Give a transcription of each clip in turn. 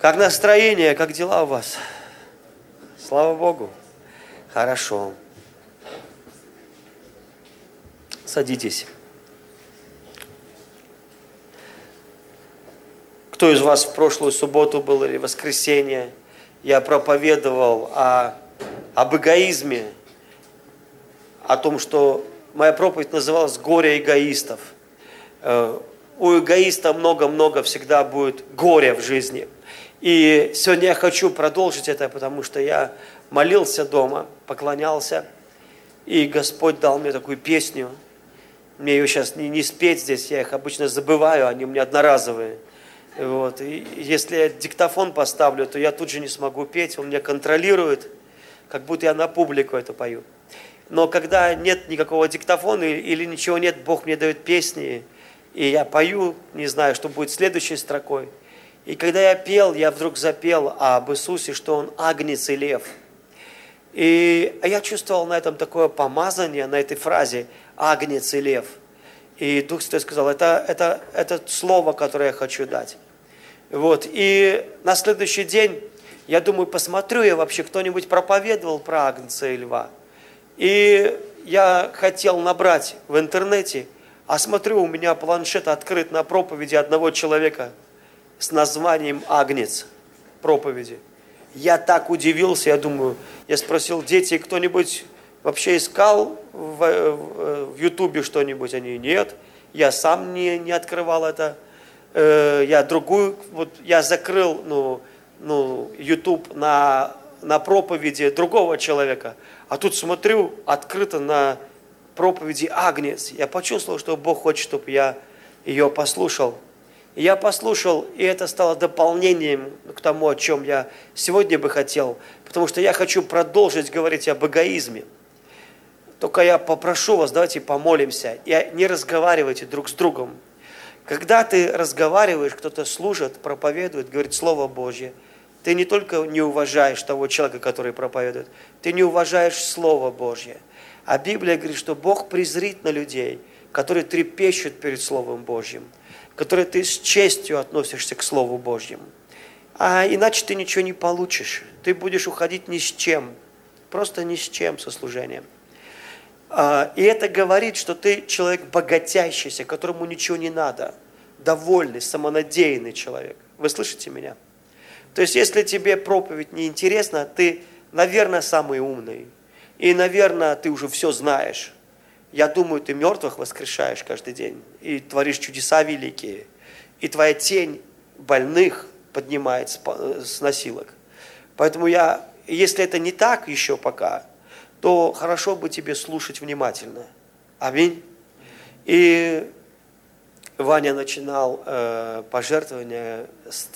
Как настроение, как дела у вас? Слава Богу. Хорошо. Садитесь. Кто из вас в прошлую субботу был или воскресенье? Я проповедовал об эгоизме, о том, что моя проповедь называлась «Горе эгоистов». У эгоиста много-много всегда будет горя в жизни. И сегодня я хочу продолжить это, потому что я молился дома, поклонялся, и Господь дал мне такую песню. Мне ее сейчас не спеть здесь, я их обычно забываю, они у меня одноразовые. Вот. И если я диктофон поставлю, то я тут же не смогу петь, он меня контролирует, как будто я на публику это пою. Но когда нет никакого диктофона или ничего нет, Бог мне дает песни, и я пою, не знаю, что будет следующей строкой. И когда я пел, я вдруг запел об Иисусе, что Он агнец и лев. И я чувствовал на этом такое помазание, на этой фразе «агнец и лев». И Дух Святой сказал, это слово, которое я хочу дать. Вот. И на следующий день, я думаю, посмотрю я вообще, кто-нибудь проповедовал про агнца и льва. И я хотел набрать в интернете, а смотрю, у меня планшет открыт на проповеди одного человека с названием «Агнец» проповеди. Я так удивился, я спросил, дети, кто-нибудь вообще искал в Ютубе что-нибудь? Они, нет, я сам не открывал это. Я закрыл Ютуб на проповеди другого человека, а тут смотрю, открыто на проповеди «Агнец». Я почувствовал, что Бог хочет, чтобы я ее послушал. И я послушал, и это стало дополнением к тому, о чем я сегодня бы хотел, потому что я хочу продолжить говорить об эгоизме. Только я попрошу вас, давайте помолимся, и не разговаривайте друг с другом. Когда ты разговариваешь, кто-то служит, проповедует, говорит Слово Божье, ты не только не уважаешь того человека, который проповедует, ты не уважаешь Слово Божье. А Библия говорит, что Бог презрит на людей, которые трепещут перед Словом Божьим, которые ты с честью относишься к Слову Божьему. А иначе ты ничего не получишь. Ты будешь уходить ни с чем, просто ни с чем со служением. И это говорит, что ты человек богатящийся, которому ничего не надо, довольный, самонадеянный человек. Вы слышите меня? То есть, если тебе проповедь не интересна, ты, наверное, самый умный. И, наверное, ты уже все знаешь. Я думаю, ты мертвых воскрешаешь каждый день. И творишь чудеса великие. И твоя тень больных поднимает с носилок. Поэтому если это не так еще пока, то хорошо бы тебе слушать внимательно. Аминь. И Ваня начинал пожертвование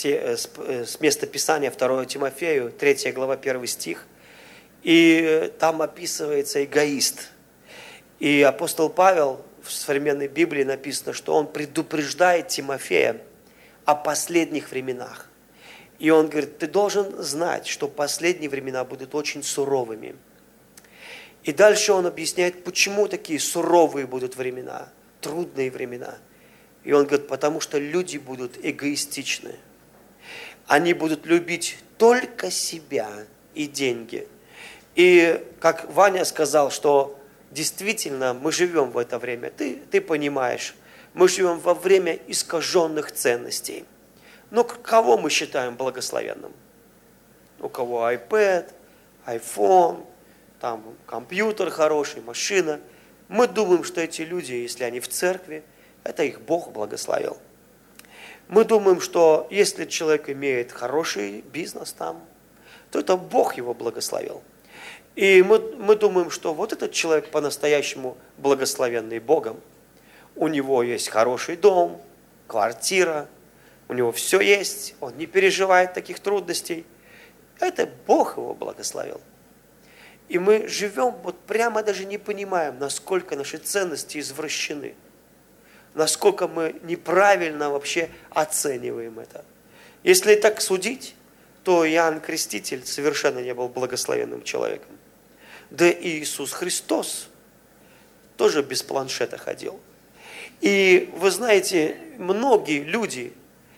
с места Писания 2 Тимофею, 3 глава, 1 стих. И там описывается эгоист. И апостол Павел в современной Библии написано, что он предупреждает Тимофея о последних временах. И он говорит, ты должен знать, что последние времена будут очень суровыми. И дальше он объясняет, почему такие суровые будут времена, трудные времена. И он говорит, потому что люди будут эгоистичны. Они будут любить только себя и деньги. И как Ваня сказал, что действительно мы живем в это время, ты понимаешь, мы живем во время искаженных ценностей. Но кого мы считаем благословенным? У кого iPad, iPhone, там компьютер хороший, машина. Мы думаем, что эти люди, если они в церкви, это их Бог благословил. Мы думаем, что если человек имеет хороший бизнес там, то это Бог его благословил. И мы думаем, что вот этот человек по-настоящему благословенный Богом. У него есть хороший дом, квартира, у него все есть, он не переживает таких трудностей. Это Бог его благословил. И мы живем, вот прямо даже не понимаем, насколько наши ценности извращены. Насколько мы неправильно вообще оцениваем это. Если так судить, то Иоанн Креститель совершенно не был благословенным человеком. Да и Иисус Христос тоже без планшета ходил. И вы знаете, многие люди,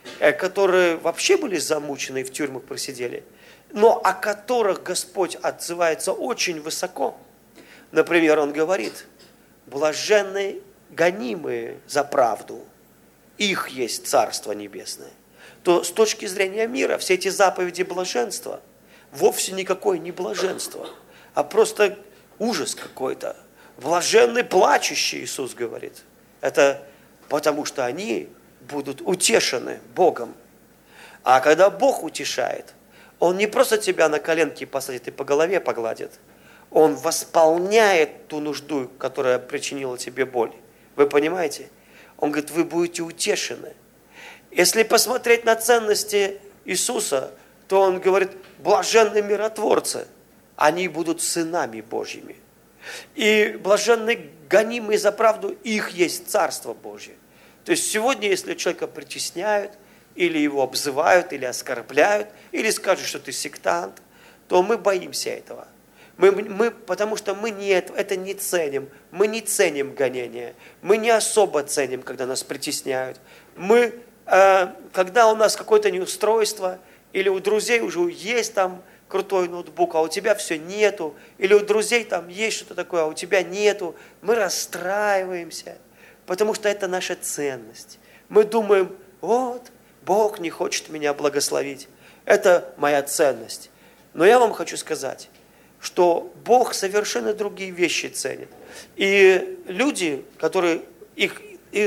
которые вообще были замучены и в тюрьмах просидели, но о которых Господь отзывается очень высоко. Например, Он говорит: блаженны гонимые за правду, их есть Царство Небесное. То с точки зрения мира все эти заповеди блаженства вовсе никакое не блаженство, а просто ужас какой-то. Блаженны плачущие, Иисус говорит. Это потому что они будут утешены Богом. А когда Бог утешает, Он не просто тебя на коленки посадит и по голове погладит, Он восполняет ту нужду, которая причинила тебе боль. Вы понимаете? Он говорит: вы будете утешены. Если посмотреть на ценности Иисуса, то Он говорит: блаженны миротворцы, они будут сынами Божьими. И блаженны гонимые за правду, их есть Царство Божье. То есть сегодня, если человека притесняют, или его обзывают, или оскорбляют, или скажут, что ты сектант, то мы боимся этого. Потому что мы это не ценим. Мы не ценим гонения. Мы не особо ценим, когда нас притесняют. Когда у нас какое-то неустройство, или у друзей уже есть там крутой ноутбук, а у тебя все нету, или у друзей там есть что-то такое, а у тебя нету, мы расстраиваемся, потому что это наша ценность. Мы думаем: вот, Бог не хочет меня благословить. Это моя ценность. Но я вам хочу сказать, что Бог совершенно другие вещи ценит. И люди, которые их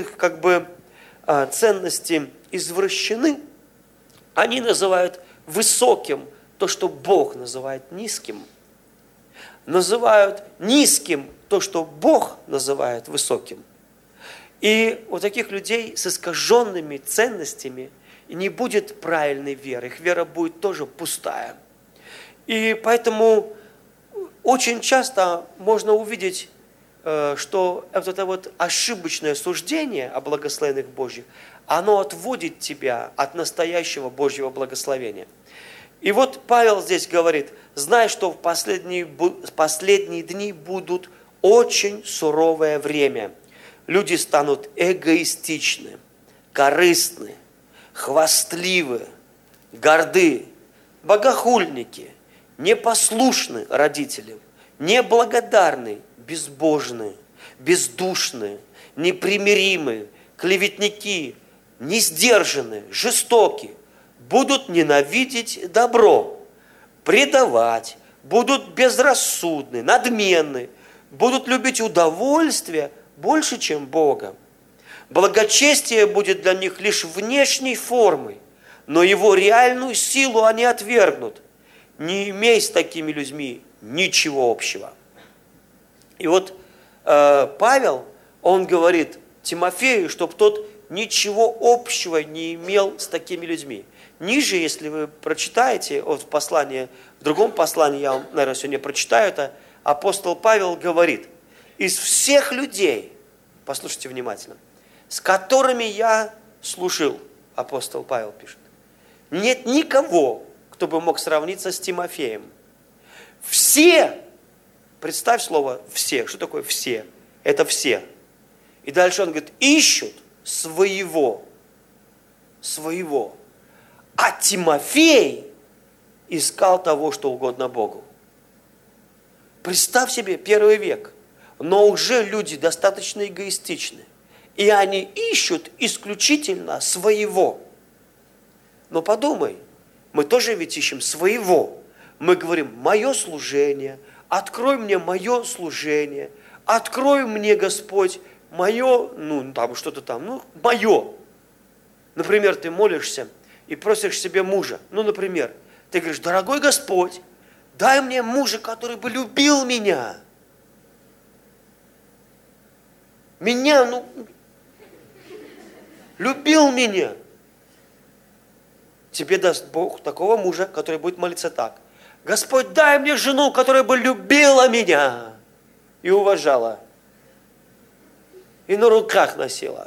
ценности извращены, они называют высоким то, что Бог называет низким. Называют низким то, что Бог называет высоким. И у таких людей с искаженными ценностями не будет правильной веры. Их вера будет тоже пустая. И поэтому очень часто можно увидеть, что это вот ошибочное суждение о благословениях Божьих, оно отводит тебя от настоящего Божьего благословения. И вот Павел здесь говорит: знай, что в последние дни будут очень суровое время. Люди станут эгоистичны, корыстны, хвастливы, горды, богохульники, непослушны родителям, неблагодарны, безбожны, бездушны, непримиримы, клеветники, несдержанны, жестоки, будут ненавидеть добро, предавать, будут безрассудны, надменны, будут любить удовольствие больше, чем Бога. Благочестие будет для них лишь внешней формой, но его реальную силу они отвергнут. Не имей с такими людьми ничего общего. И вот Павел, он говорит Тимофею, чтобы тот ничего общего не имел с такими людьми. Ниже, если вы прочитаете, в другом послании, я вам, наверное, сегодня прочитаю это, апостол Павел говорит: из всех людей, послушайте внимательно, с которыми я служил, апостол Павел пишет, нет никого, кто бы мог сравниться с Тимофеем. Все, представь слово «все», что такое «все»? Это все. И дальше он говорит: ищут своего. А Тимофей искал того, что угодно Богу. Представь себе, 1 век, но уже люди достаточно эгоистичны, и они ищут исключительно своего. Но подумай, мы тоже ведь ищем своего. Мы говорим: мое служение, открой мне мое служение, открой мне, Господь, мое, мое. Например, ты молишься и просишь себе мужа. Например, ты говоришь: дорогой Господь, дай мне мужа, который бы любил меня. Любил меня. Тебе даст Бог такого мужа, который будет молиться так: Господь, дай мне жену, которая бы любила меня и уважала, и на руках носила.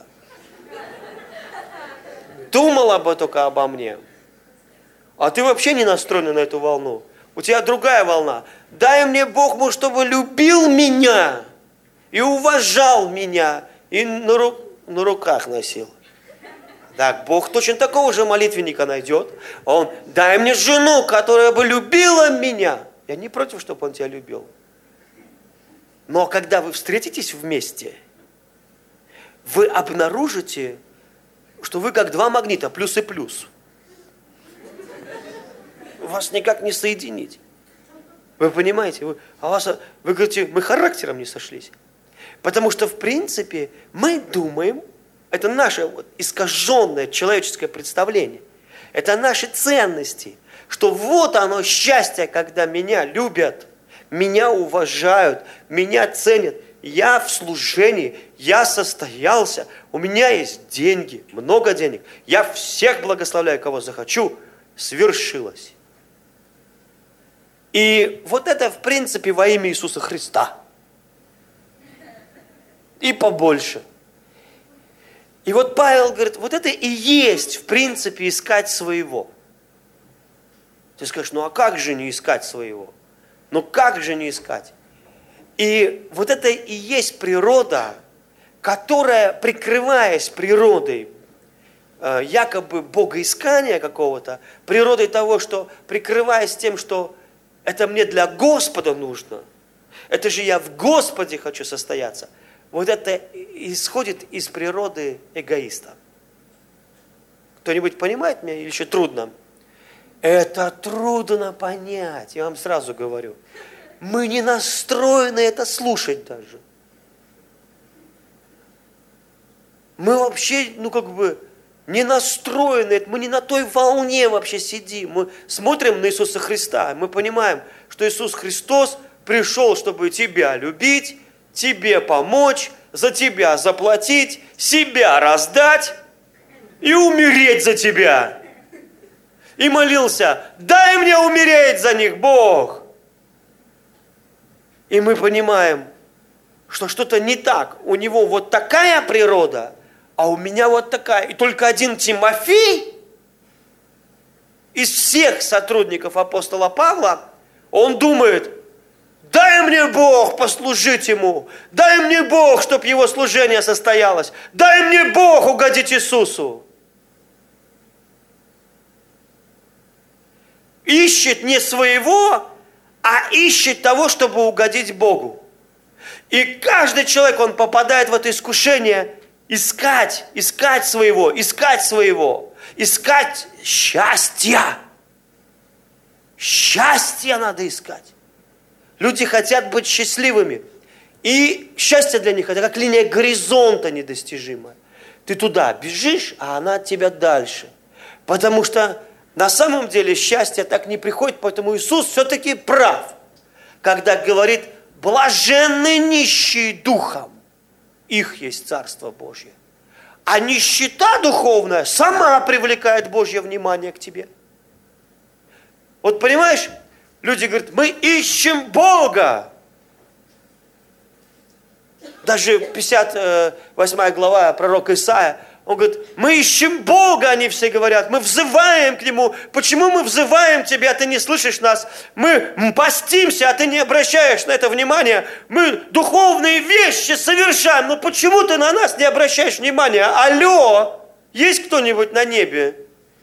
Думала бы только обо мне. А ты вообще не настроена на эту волну. У тебя другая волна. Дай мне Бог, чтобы любил меня и уважал меня, и на руках носил. Так, Бог точно такого же молитвенника найдет. Он, дай мне жену, которая бы любила меня. Я не против, чтобы он тебя любил. Но когда вы встретитесь вместе, вы обнаружите, что вы как два магнита, плюс и плюс. Вас никак не соединить. Вы понимаете? Вы говорите, мы характером не сошлись. Потому что, в принципе, мы думаем, это наше искаженное человеческое представление, это наши ценности, что вот оно счастье, когда меня любят, меня уважают, меня ценят. Я в служении, я состоялся, у меня есть деньги, много денег. Я всех благословляю, кого захочу, свершилось. И вот это, в принципе, во имя Иисуса Христа. И побольше. И вот Павел говорит, вот это и есть, в принципе, искать своего. Ты скажешь, ну а как же не искать своего? Ну как же не искать? И вот это и есть природа, которая, прикрываясь природой якобы богоискания какого-то, природой того, что прикрываясь тем, что это мне для Господа нужно, это же я в Господе хочу состояться, вот это исходит из природы эгоиста. Кто-нибудь понимает меня или еще трудно? Это трудно понять, я вам сразу говорю. Мы не настроены это слушать даже. Мы вообще, не настроены, мы не на той волне вообще сидим. Мы смотрим на Иисуса Христа, мы понимаем, что Иисус Христос пришел, чтобы тебя любить, тебе помочь, за тебя заплатить, себя раздать и умереть за тебя. И молился, дай мне умереть за них, Бог. И мы понимаем, что что-то не так. У него вот такая природа, а у меня вот такая. И только один Тимофей из всех сотрудников апостола Павла, он думает, дай мне Бог послужить ему, дай мне Бог, чтобы его служение состоялось, дай мне Бог угодить Иисусу. Ищет не своего, а ищет того, чтобы угодить Богу. И каждый человек, он попадает в это искушение искать своего, искать счастья. Счастье надо искать. Люди хотят быть счастливыми. И счастье для них, это как линия горизонта недостижимая. Ты туда бежишь, а она от тебя дальше. Потому что на самом деле счастье так не приходит, поэтому Иисус все-таки прав, когда говорит, блаженны нищие духом, их есть Царство Божье. А нищета духовная сама привлекает Божье внимание к тебе. Вот понимаешь, люди говорят, мы ищем Бога. Даже 58 глава пророка Исаия, он говорит, мы ищем Бога, они все говорят, мы взываем к Нему. Почему мы взываем Тебя, а Ты не слышишь нас? Мы постимся, а Ты не обращаешь на это внимания. Мы духовные вещи совершаем, но почему Ты на нас не обращаешь внимания? Алло, есть кто-нибудь на небе?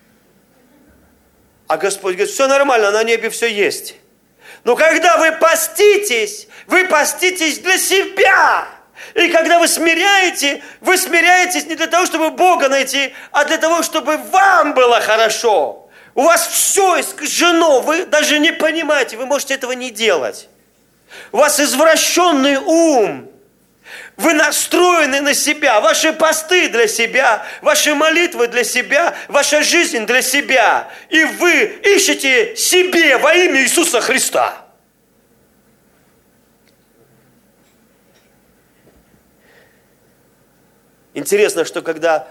А Господь говорит, все нормально, на небе все есть. Но когда вы поститесь для себя. И когда вы смиряетесь не для того, чтобы Бога найти, а для того, чтобы вам было хорошо. У вас все искажено, вы даже не понимаете, вы можете этого не делать. У вас извращенный ум. Вы настроены на себя, ваши посты для себя, ваши молитвы для себя, ваша жизнь для себя. И вы ищете себе во имя Иисуса Христа. Интересно, что когда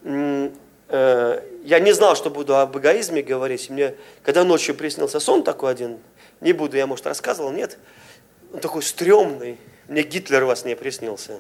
я не знал, что буду об эгоизме говорить, мне когда ночью приснился сон такой один, не буду, я, может, рассказывал, нет, он такой стрёмный, мне Гитлер во сне приснился.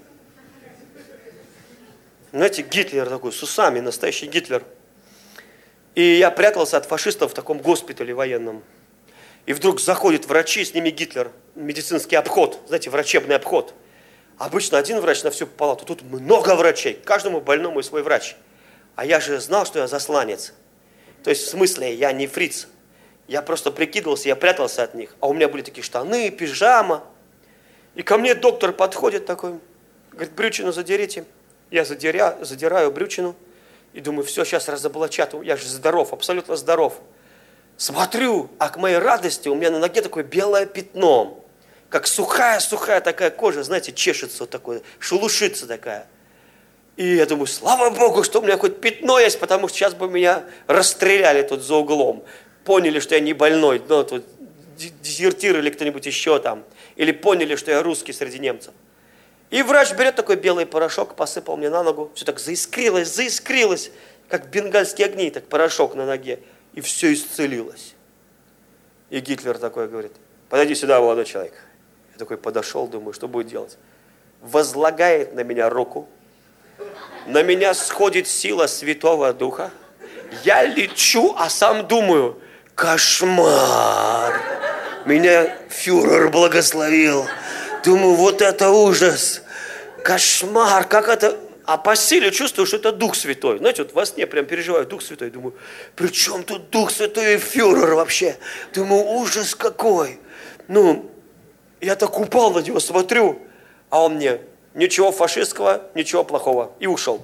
Знаете, Гитлер такой, с усами, настоящий Гитлер. И я прятался от фашистов в таком госпитале военном. И вдруг заходят врачи, с ними Гитлер, медицинский обход, знаете, врачебный обход. Обычно один врач на всю палату, тут много врачей, каждому больному и свой врач. А я же знал, что я засланец. То есть в смысле, я не фриц. Я просто прикидывался, я прятался от них. А у меня были такие штаны, пижама. И ко мне доктор подходит такой, говорит, брючину задерите. Я задираю брючину и думаю, все, сейчас разоблачат. Я же здоров, абсолютно здоров. Смотрю, а к моей радости у меня на ноге такое белое пятно. Как сухая такая кожа, знаете, чешется вот такое, шелушится такая. И я думаю, слава Богу, что у меня хоть пятно есть, потому что сейчас бы меня расстреляли тут за углом. Поняли, что я не больной, но тут дезертировали кто-нибудь еще там. Или поняли, что я русский среди немцев. И врач берет такой белый порошок, посыпал мне на ногу. Все так заискрилось, как бенгальские огни, так порошок на ноге. И все исцелилось. И Гитлер такой говорит, подойди сюда, молодой человек. Я такой подошел, думаю, что будет делать. Возлагает на меня руку. На меня сходит сила Святого Духа. Я лечу, а сам думаю, кошмар. Меня фюрер благословил. Думаю, вот это ужас. Кошмар, как это... А по силе чувствую, что это Дух Святой. Знаете, вот во сне прям переживаю Дух Святой. Думаю, при чем тут Дух Святой и фюрер вообще? Думаю, ужас какой. Ну, я так упал на него, смотрю, а он мне, ничего фашистского, ничего плохого. И ушел.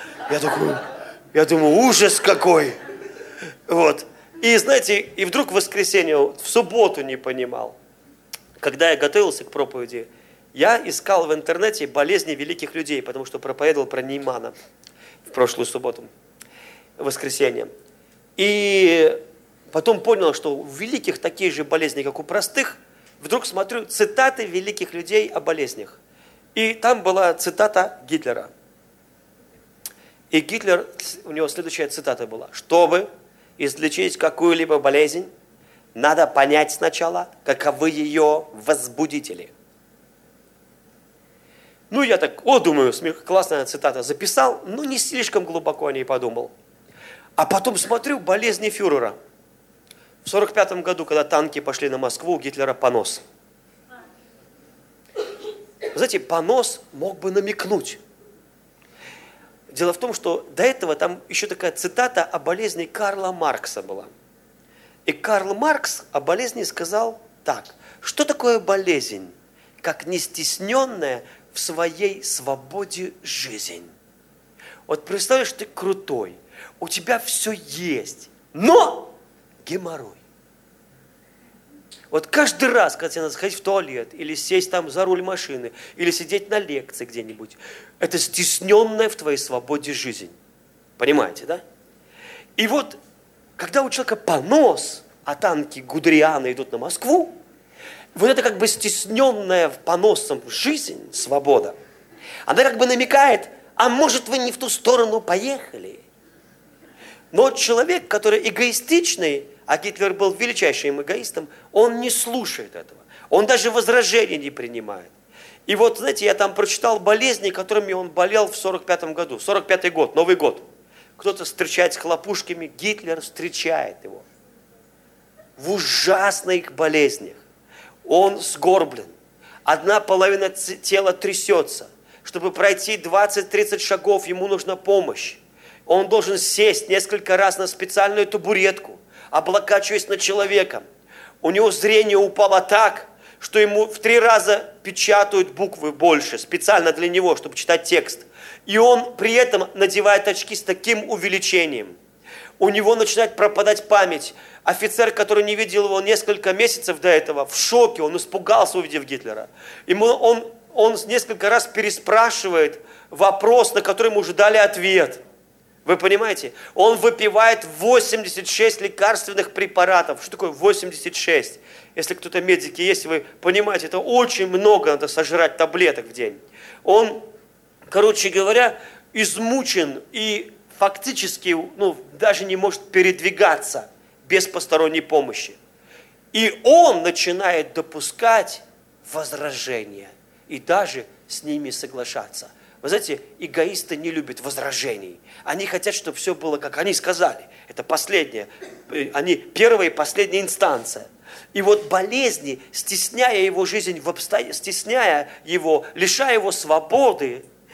Я думаю, ужас какой. Вот. И знаете, и вдруг в воскресенье, в субботу не понимал. Когда я готовился к проповеди, я искал в интернете болезни великих людей, потому что проповедовал про Неймана в прошлую субботу, в воскресенье. И потом понял, что у великих такие же болезни, как у простых. Вдруг смотрю цитаты великих людей о болезнях. И там была цитата Гитлера. И Гитлер, у него следующая цитата была. Чтобы излечить какую-либо болезнь, надо понять сначала, каковы ее возбудители. Ну, я так, думаю, классная цитата, записал, но не слишком глубоко о ней подумал. А потом смотрю, болезни фюрера. В 1945 году, когда танки пошли на Москву, у Гитлера понос. Знаете, понос мог бы намекнуть. Дело в том, что до этого там еще такая цитата о болезни Карла Маркса была. И Карл Маркс о болезни сказал так. Что такое болезнь? Как нестесненная в своей свободе жизнь. Вот представляешь, ты крутой, у тебя все есть, но геморрой. Вот каждый раз, когда тебе надо сходить в туалет, или сесть там за руль машины, или сидеть на лекции где-нибудь, это стесненная в твоей свободе жизнь. Понимаете, да? И вот, когда у человека понос, а танки Гудериана идут на Москву, вот это как бы стесненная поносом жизнь, свобода, она как бы намекает, а может вы не в ту сторону поехали? Но человек, который эгоистичный, а Гитлер был величайшим эгоистом, он не слушает этого. Он даже возражений не принимает. И вот, знаете, я там прочитал болезни, которыми он болел в 1945 году. 1945 год, Новый год. Кто-то встречает с хлопушками, Гитлер встречает его. В ужасных болезнях. Он сгорблен. Одна половина тела трясется. Чтобы пройти 20-30 шагов, ему нужна помощь. Он должен сесть несколько раз на специальную табуретку, облокачиваясь на человека. У него зрение упало так, что ему в 3 раза печатают буквы больше, специально для него, чтобы читать текст. И он при этом надевает очки с таким увеличением. У него начинает пропадать память. Офицер, который не видел его несколько месяцев до этого, в шоке, он испугался, увидев Гитлера. Он несколько раз переспрашивает вопрос, на который ему уже дали ответ. Вы понимаете? Он выпивает 86 лекарственных препаратов. Что такое 86? Если кто-то медики есть, вы понимаете, это очень много надо сожрать таблеток в день. Он, короче говоря, измучен и фактически даже не может передвигаться без посторонней помощи. И он начинает допускать возражения и даже с ними соглашаться. Вы знаете, эгоисты не любят возражений. Они хотят, чтобы все было, как они сказали. Это последнее. Они первая и последняя инстанция. И вот болезни, стесняя его жизнь, стесняя его, лишая его свободы,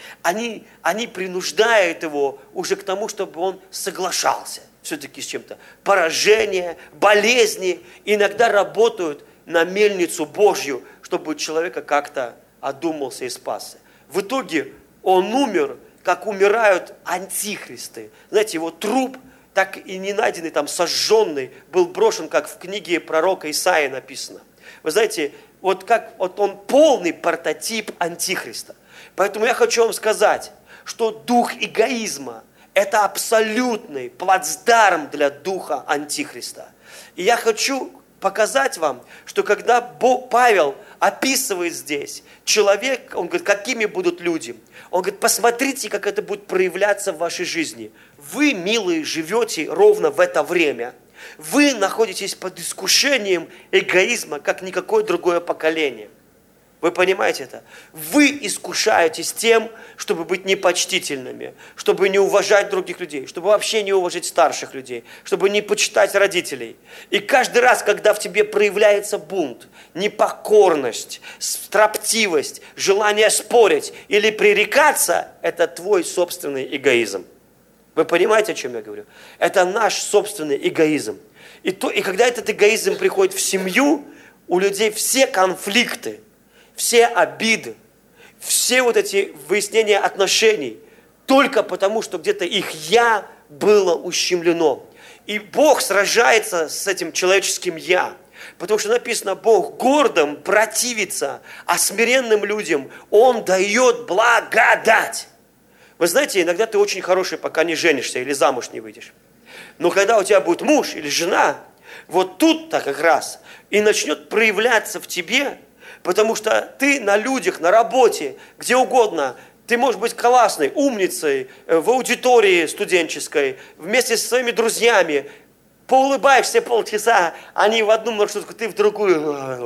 они принуждают его уже к тому, чтобы он соглашался все-таки с чем-то. Поражение, болезни иногда работают на мельницу Божью, чтобы у человека как-то одумался и спасся. В итоге он умер, как умирают антихристы. Знаете, его труп, так и не найденный, там сожженный, был брошен, как в книге пророка Исаии написано. Вы знаете, вот он полный прототип антихриста. Поэтому я хочу вам сказать, что дух эгоизма – это абсолютный плацдарм для духа антихриста. И я хочу показать вам, что когда Павел описывает здесь человек, он говорит, какими будут люди. Он говорит, посмотрите, как это будет проявляться в вашей жизни. Вы, милые, живете ровно в это время. Вы находитесь под искушением эгоизма, как никакое другое поколение. Вы понимаете это? Вы искушаетесь тем, чтобы быть непочтительными, чтобы не уважать других людей, чтобы вообще не уважать старших людей, чтобы не почитать родителей. И каждый раз, когда в тебе проявляется бунт, непокорность, строптивость, желание спорить или пререкаться, это твой собственный эгоизм. Вы понимаете, о чем я говорю? Это наш собственный эгоизм. И когда этот эгоизм приходит в семью, у людей все конфликты, все обиды, все вот эти выяснения отношений, только потому, что где-то их «я» было ущемлено. И Бог сражается с этим человеческим «я». Потому что написано, Бог гордым противится, а смиренным людям Он дает благодать. Вы знаете, иногда ты очень хороший, пока не женишься или замуж не выйдешь. Но когда у тебя будет муж или жена, вот тут-то как раз и начнет проявляться в тебе, потому что ты на людях, на работе, где угодно, ты можешь быть классной, умницей, в аудитории студенческой, вместе со своими друзьями, поулыбаешься полчаса, они в одну маршрутку, ты в другую.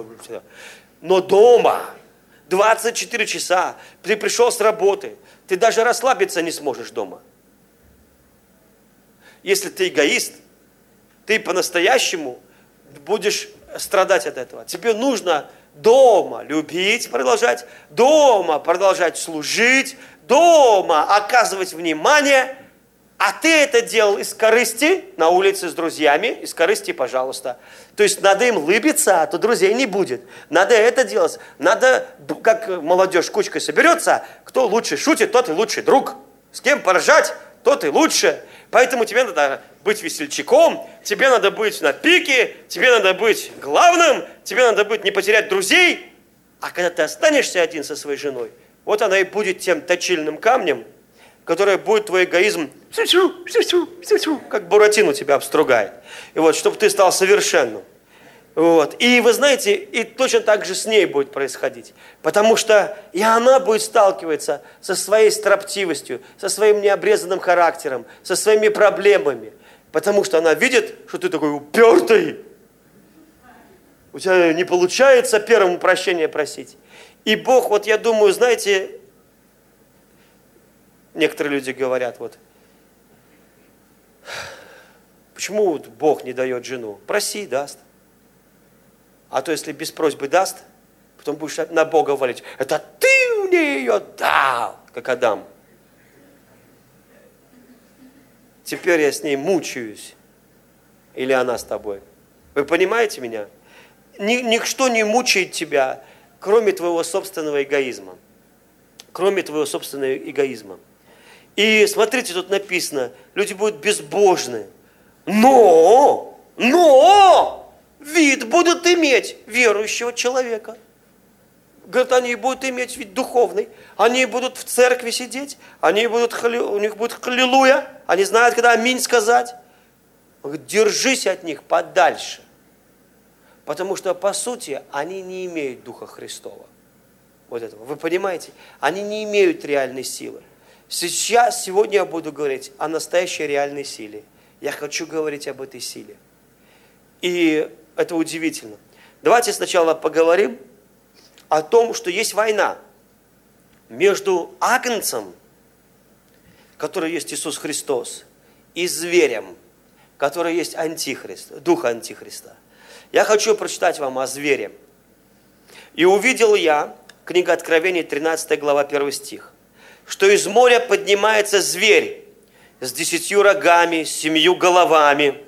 Но дома 24 часа, ты пришел с работы, ты даже расслабиться не сможешь дома. Если ты эгоист, ты по-настоящему будешь страдать от этого. Тебе нужно дома любить, продолжать, дома продолжать служить, дома оказывать внимание, а ты это делал из корысти на улице с друзьями, из корысти, пожалуйста. То есть надо им улыбиться, а то друзей не будет. Надо это делать. Надо, как молодежь кучкой соберется, кто лучше шутит, тот и лучший друг. С кем поржать, тот и лучше. Поэтому тебе надо быть весельчаком, тебе надо быть на пике, тебе надо быть главным, тебе надо быть не потерять друзей. А когда ты останешься один со своей женой, вот она и будет тем точильным камнем, которое будет твой эгоизм, как Буратино тебя обстругает. И вот, чтобы ты стал совершенным. Вот. И вы знаете, и точно так же с ней будет происходить. Потому что и она будет сталкиваться со своей строптивостью, со своим необрезанным характером, со своими проблемами. Потому что она видит, что ты такой упертый. У тебя не получается первому прощения просить. И Бог, вот я думаю, знаете, некоторые люди говорят, вот, почему вот Бог не дает жену? Проси, даст. А то, если без просьбы даст, потом будешь на Бога валить. Это ты мне ее дал, как Адам. Теперь я с ней мучаюсь. Или она с тобой. Вы понимаете меня? Ничто не мучает тебя, кроме твоего собственного эгоизма. Кроме твоего собственного эгоизма. И смотрите, тут написано, люди будут безбожны. Но вид будут иметь верующего человека. Говорят, они будут иметь вид духовный. Они будут в церкви сидеть. У них будет халилуя. Они знают, когда аминь сказать. Он говорит, держись от них подальше. Потому что, по сути, они не имеют Духа Христова. Вот этого. Вы понимаете? Они не имеют реальной силы. Сегодня я буду говорить о настоящей реальной силе. Я хочу говорить об этой силе. И это удивительно. Давайте сначала поговорим о том, что есть война между агнцем, который есть Иисус Христос, и зверем, который есть Антихрист, дух Антихриста. Я хочу прочитать вам о звере. «И увидел я», книга Откровений, 13 глава, 1 стих, что из моря поднимается зверь с 10 рогами, 7 головами.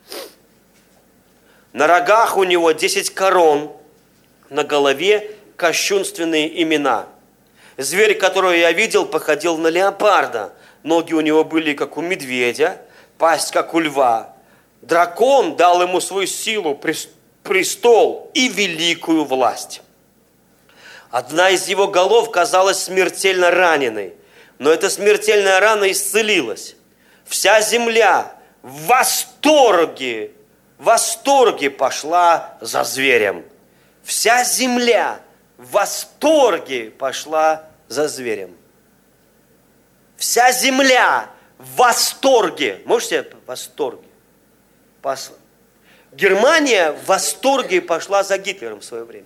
На рогах у него 10 корон, на голове кощунственные имена. Зверь, которого я видел, походил на леопарда. Ноги у него были, как у медведя, пасть, как у льва. Дракон дал ему свою силу, престол и великую власть. Одна из его голов казалась смертельно раненой, но эта смертельная рана исцелилась. Вся земля в восторге пошла за зверем. Вся земля в восторге пошла за зверем. Вся земля в восторге. Можете в восторге? Германия в восторге пошла за Гитлером в свое время.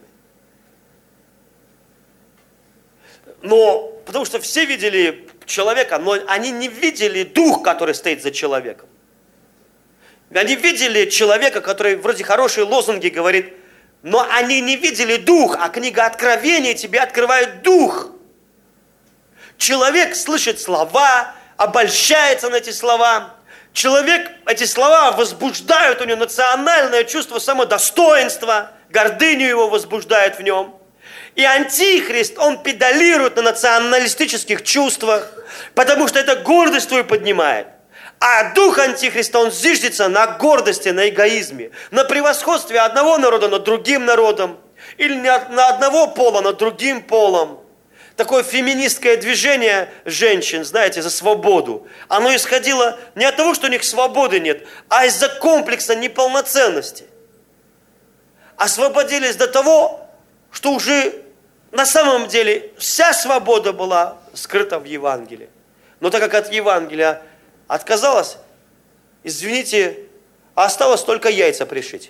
Но, потому что все видели человека, но они не видели дух, который стоит за человеком. Они видели человека, который вроде хорошие лозунги говорит, но они не видели дух, а книга Откровения тебе открывает дух. Человек слышит слова, обольщается на эти слова. Человек, эти слова возбуждают у него национальное чувство самодостоинства, гордыню его возбуждает в нем. И антихрист, он педалирует на националистических чувствах, потому что это гордость твою поднимает. А дух антихриста, он зиждется на гордости, на эгоизме, на превосходстве одного народа над другим народом, или на одного пола над другим полом. Такое феминистское движение женщин, знаете, за свободу, оно исходило не от того, что у них свободы нет, а из-за комплекса неполноценности. Освободились до того, что уже на самом деле вся свобода была скрыта в Евангелии. Но так как от Евангелия отказалась, извините, осталось только яйца пришить.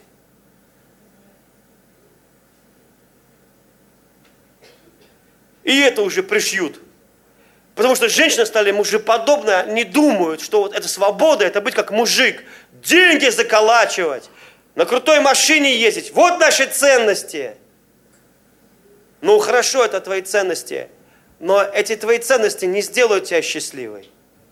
И это уже пришьют. Потому что женщины стали мужеподобно, не думают, что вот эта свобода, это быть как мужик, деньги заколачивать, на крутой машине ездить. Вот наши ценности. Ну хорошо, это твои ценности, но эти твои ценности не сделают тебя счастливой.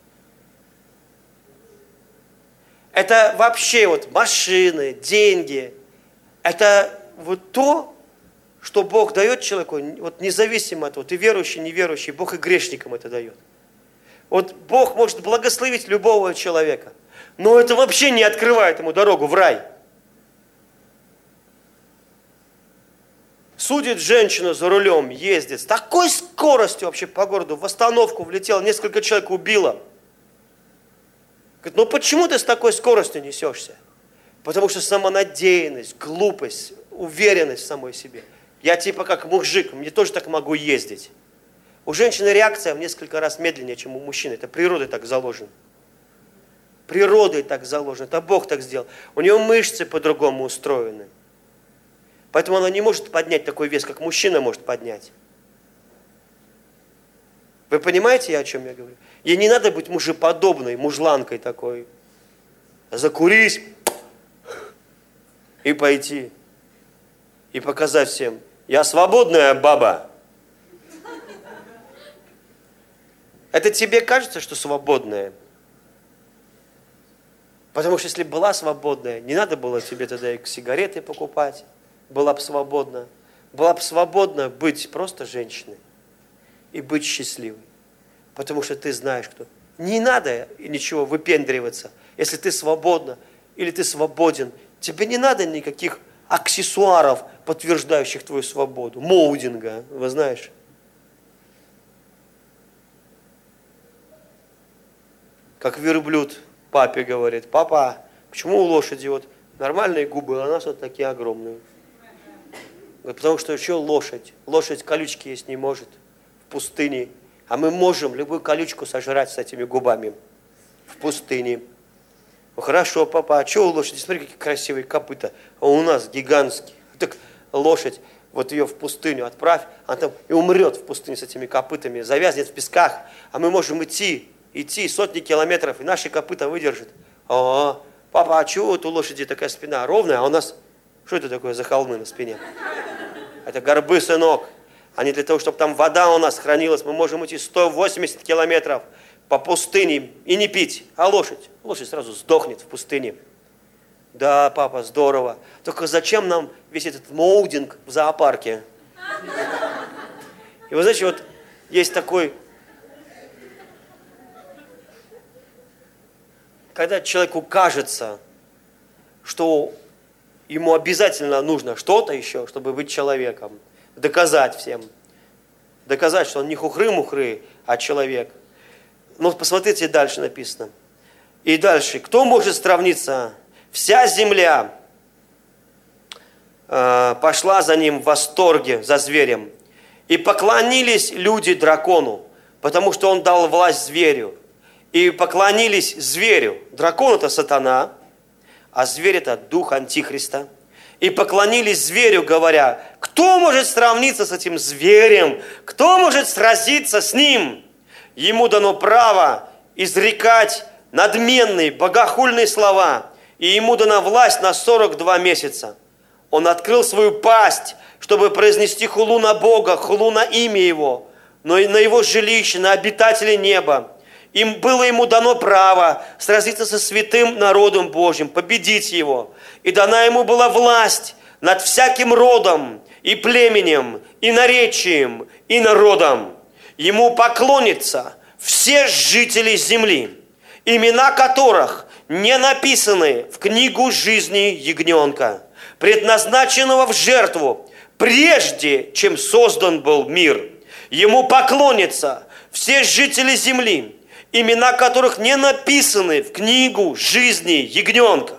Это вообще вот машины, деньги, это вот то, что Бог дает человеку, вот независимо от, вот и верующий, и неверующий, Бог и грешникам это дает. Вот Бог может благословить любого человека, но это вообще не открывает ему дорогу в рай. Судит женщину за рулем, ездит с такой скоростью вообще по городу, в остановку влетела, несколько человек убила. Говорит, ну почему ты с такой скоростью несешься? Потому что самонадеянность, глупость, уверенность в самой себе. Я типа как мужик, мне тоже так могу ездить. У женщины реакция в несколько раз медленнее, чем у мужчины. Это природой так заложено. Природой так заложено. Это Бог так сделал. У нее мышцы по-другому устроены. Поэтому она не может поднять такой вес, как мужчина может поднять. Вы понимаете, о чем я говорю? Ей не надо быть мужеподобной, мужланкой такой. Закурись и пойти. И показать всем. Я свободная баба. Это тебе кажется, что свободная? Потому что если была свободная, не надо было тебе тогда и сигареты покупать. Была бы свободна. Была бы свободна быть просто женщиной. И быть счастливой. Потому что ты знаешь, кто. Не надо ничего выпендриваться. Если ты свободна или ты свободен, тебе не надо никаких аксессуаров, подтверждающих твою свободу. Молдинга, вы знаешь. Как верблюд папе говорит, папа, почему у лошади вот нормальные губы, а у нас вот такие огромные? Говорит, потому что еще лошадь. Лошадь колючки есть не может в пустыне. А мы можем любую колючку сожрать с этими губами в пустыне. Ну, хорошо, папа, а что у лошади? Смотри, какие красивые копыта. А у нас гигантские. Так лошадь, вот ее в пустыню отправь, она там и умрет в пустыне с этими копытами, завязнет в песках. А мы можем идти сотни километров, и наши копыта выдержат. Папа, а чего вот у лошади такая спина ровная, а у нас... Что это такое за холмы на спине? Это горбы, сынок. а не для того, чтобы там вода у нас хранилась. Мы можем идти 180 километров по пустыне и не пить. А лошадь? Лошадь сразу сдохнет в пустыне. Да, папа, здорово. Только зачем нам весь этот молдинг в зоопарке? И вы знаете, вот есть такой... Когда человеку кажется, что ему обязательно нужно что-то еще, чтобы быть человеком, доказать всем, доказать, что он не хухры-мухры, а человек. Но посмотрите, дальше написано. И дальше. Кто может сравниться? Вся земля пошла за ним в восторге, за зверем. И поклонились люди дракону, потому что он дал власть зверю. И поклонились зверю. Дракон – это сатана, а зверь – это дух Антихриста. И поклонились зверю, говоря, кто может сравниться с этим зверем? Кто может сразиться с ним? Ему дано право изрекать надменные, богохульные слова. И ему дана власть на 42 месяца. Он открыл свою пасть, чтобы произнести хулу на Бога, хулу на имя Его, но и на Его жилище, на обитателей неба. Им было ему дано право сразиться со святым народом Божьим, победить его. И дана ему была власть над всяким родом, и племенем, и наречием, и народом. Ему поклонятся все жители земли, имена которых не написаны в книгу жизни ягненка, предназначенного в жертву, прежде чем создан был мир. Ему поклонятся все жители земли, имена которых не написаны в книгу жизни ягненка.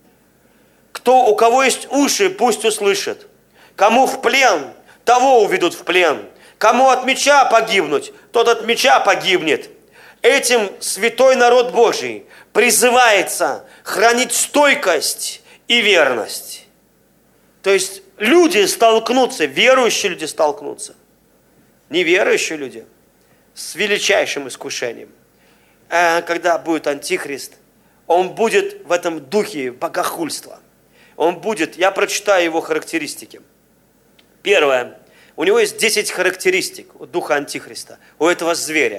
У кого есть уши, пусть услышит. Кому в плен, того уведут в плен. Кому от меча погибнуть, тот от меча погибнет. Этим святой народ Божий призывается хранить стойкость и верность. То есть люди столкнутся, верующие люди столкнутся, неверующие люди с величайшим искушением. Когда будет антихрист, он будет в этом духе богохульства. Он будет, я прочитаю его характеристики. Первое. У него есть 10 характеристик у духа антихриста, у этого зверя.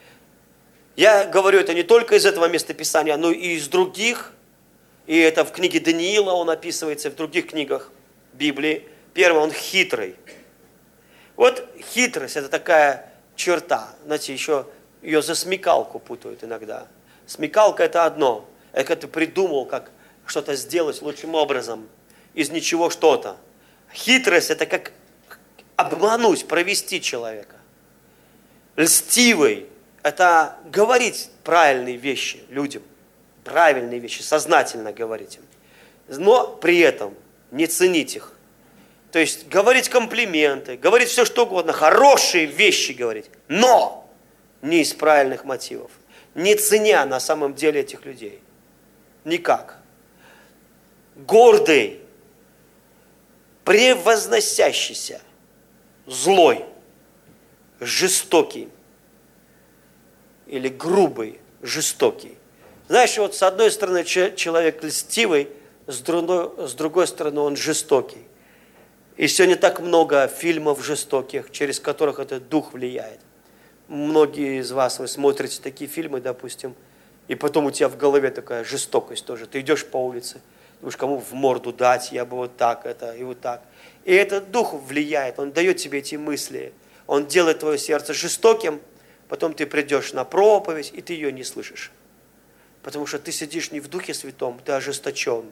Я говорю это не только из этого местописания, но и из других. И это в книге Даниила он описывается, в других книгах Библии. Первое, он хитрый. Вот хитрость – это такая черта. Знаете, еще ее за смекалку путают иногда. Смекалка – это одно. Это когда ты придумал, как что-то сделать лучшим образом. Из ничего что-то. Хитрость – это как обмануть, провести человека. Льстивый – это говорить правильные вещи людям. Правильные вещи, сознательно говорить им. Но при этом не ценить их. То есть говорить комплименты, говорить все что угодно, хорошие вещи говорить. Но не из правильных мотивов. Не ценя на самом деле этих людей. Никак. Гордый, превозносящийся, злой, жестокий или грубый, жестокий. Знаешь, вот с одной стороны человек льстивый, с другой стороны он жестокий. И сегодня так много фильмов жестоких, через которых этот дух влияет. Многие из вас, вы смотрите такие фильмы, допустим, и потом у тебя в голове такая жестокость тоже. Ты идешь по улице, думаешь, кому в морду дать, я бы вот так, это и вот так. И этот дух влияет, он дает тебе эти мысли, он делает твое сердце жестоким, потом ты придешь на проповедь, и ты ее не слышишь. Потому что ты сидишь не в Духе Святом, ты ожесточенный.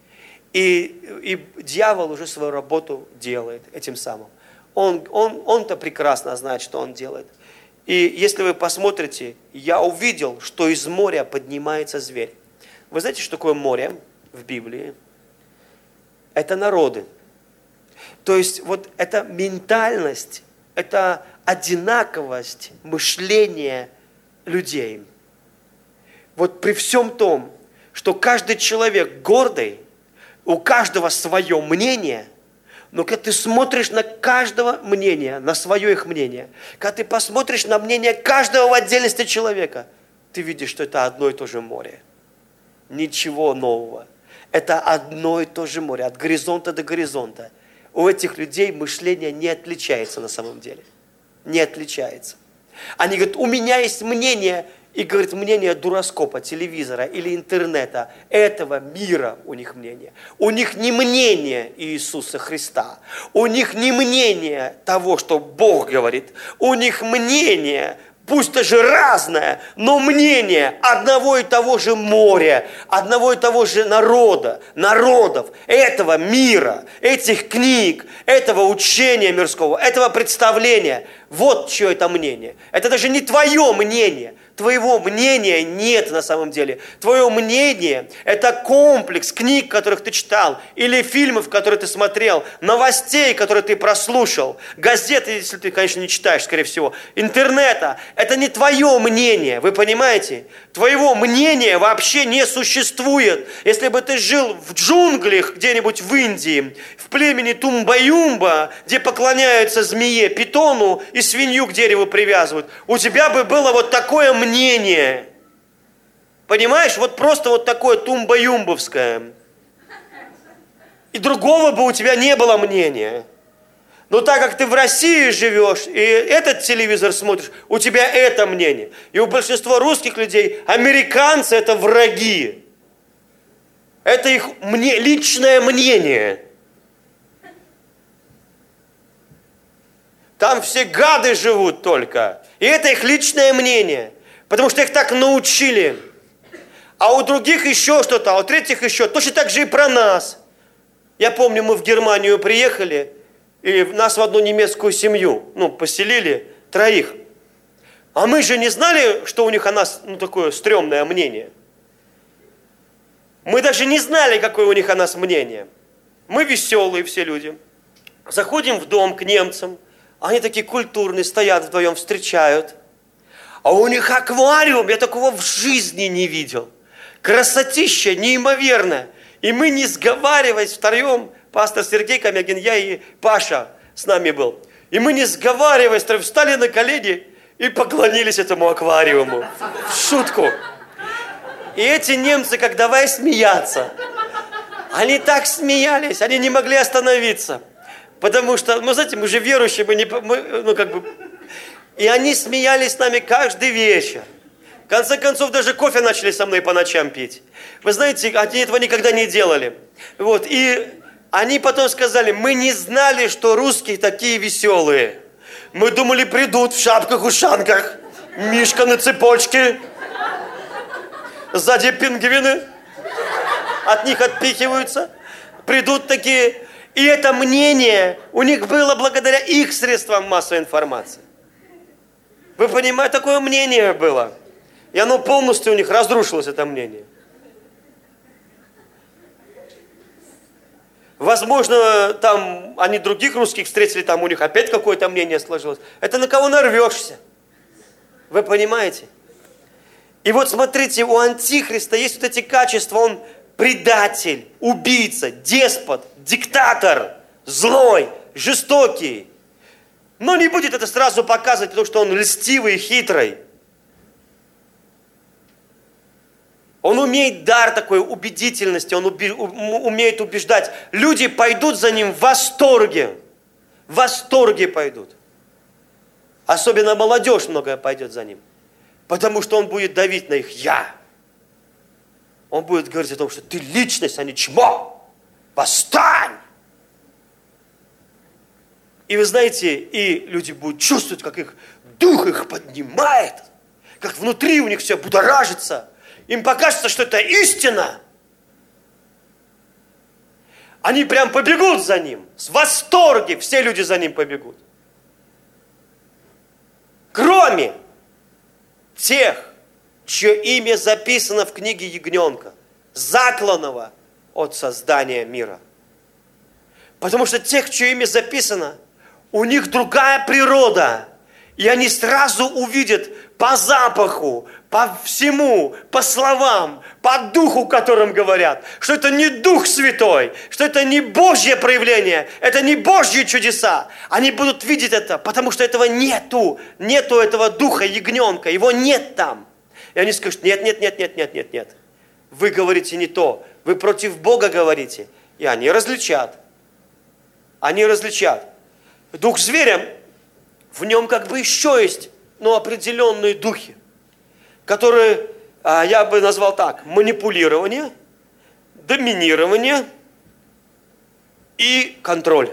И дьявол уже свою работу делает этим самым. Он-то прекрасно знает, что он делает. И если вы посмотрите, я увидел, что из моря поднимается зверь. Вы знаете, что такое море в Библии? Это народы. То есть вот эта ментальность, это одинаковость мышления людей. Вот при всем том, что каждый человек гордый, у каждого свое мнение, но когда ты смотришь на каждого мнения, на свое их мнение, когда ты посмотришь на мнение каждого в отдельности человека, ты видишь, что это одно и то же море. Ничего нового. Это одно и то же море, от горизонта до горизонта. у этих людей мышление не отличается на самом деле. Не отличается. Они говорят, у меня есть мнение, и говорит, мнение дуроскопа, телевизора или интернета, этого мира у них мнение. У них не мнение Иисуса Христа, у них не мнение того, что Бог говорит, у них мнение, пусть даже разное, но мнение одного и того же моря, одного и того же народов, этого мира, этих книг, этого учения мирского, этого представления. Вот чье это мнение. Это даже не твое мнение. Твоего мнения нет на самом деле. Твое мнение – это комплекс книг, которых ты читал, или фильмов, которые ты смотрел, новостей, которые ты прослушал, газеты, если ты, конечно, не читаешь, скорее всего, интернета. Это не твое мнение, вы понимаете? Твоего мнения вообще не существует. Если бы ты жил в джунглях где-нибудь в Индии, в племени Тумба-Юмба, где поклоняются змее, питону и свинью к дереву привязывают, у тебя бы было вот такое мнение. Понимаешь? Вот просто вот такое тумба-юмбовское. И другого бы у тебя не было мнения. Но так как ты в России живешь, и этот телевизор смотришь, у тебя это мнение. И у большинства русских людей американцы – это враги. Это их личное мнение. Там все гады живут только. И это их личное мнение. Потому что их так научили. А у других еще что-то, а у третьих еще. Точно так же и про нас. Я помню, мы в Германию приехали, и нас в одну немецкую семью, поселили 3. А мы же не знали, что у них о нас, такое стрёмное мнение. Мы даже не знали, какое у них о нас мнение. Мы веселые все люди. Заходим в дом к немцам. Они такие культурные, стоят вдвоем, встречают. А у них аквариум, я такого в жизни не видел. Красотища неимоверная. И мы, не сговариваясь, втроем, пастор Сергей Камягин, я и Паша с нами был. И мы, не сговариваясь, встали на колени и поклонились этому аквариуму. В шутку. И эти немцы, как давай смеяться. Они так смеялись, они не могли остановиться. Потому что, знаете, мы же верующие, И они смеялись с нами каждый вечер. В конце концов, даже кофе начали со мной по ночам пить. Вы знаете, они этого никогда не делали. И они потом сказали, мы не знали, что русские такие веселые. Мы думали, придут в шапках-ушанках, мишка на цепочке, сзади пингвины, от них отпихиваются. Придут такие... И это мнение у них было благодаря их средствам массовой информации. Вы понимаете, такое мнение было. И оно полностью у них разрушилось, это мнение. Возможно, там они других русских встретили, там у них опять какое-то мнение сложилось. Это на кого нарвешься. Вы понимаете? И вот смотрите, у Антихриста есть вот эти качества. Он предатель, убийца, деспот, диктатор, злой, жестокий. Но не будет это сразу показывать, потому что он льстивый и хитрый. Он умеет дар такой убедительности, он умеет убеждать. Люди пойдут за ним в восторге. В восторге пойдут. Особенно молодежь многое пойдет за ним. Потому что он будет давить на их «я». Он будет говорить о том, что ты личность, а не чмо. Восстань! И вы знаете, и люди будут чувствовать, как их дух их поднимает, как внутри у них все будоражится. Им покажется, что это истина. Они прям побегут за ним. С восторгом все люди за ним побегут. Кроме тех, чье имя записано в книге Ягненка, закланного от создания мира. Потому что тех, чье имя записано, у них другая природа. И они сразу увидят по запаху, по всему, по словам, по духу, которым говорят, что это не Дух Святой, что это не Божье проявление, это не Божьи чудеса. Они будут видеть это, потому что этого нету. Нету этого духа ягненка, его нет там. И они скажут, нет. Вы говорите не то, вы против Бога говорите. И они различат. Они различат. Дух зверя, в нем как бы еще есть, определенные духи, которые, я бы назвал так, манипулирование, доминирование и контроль.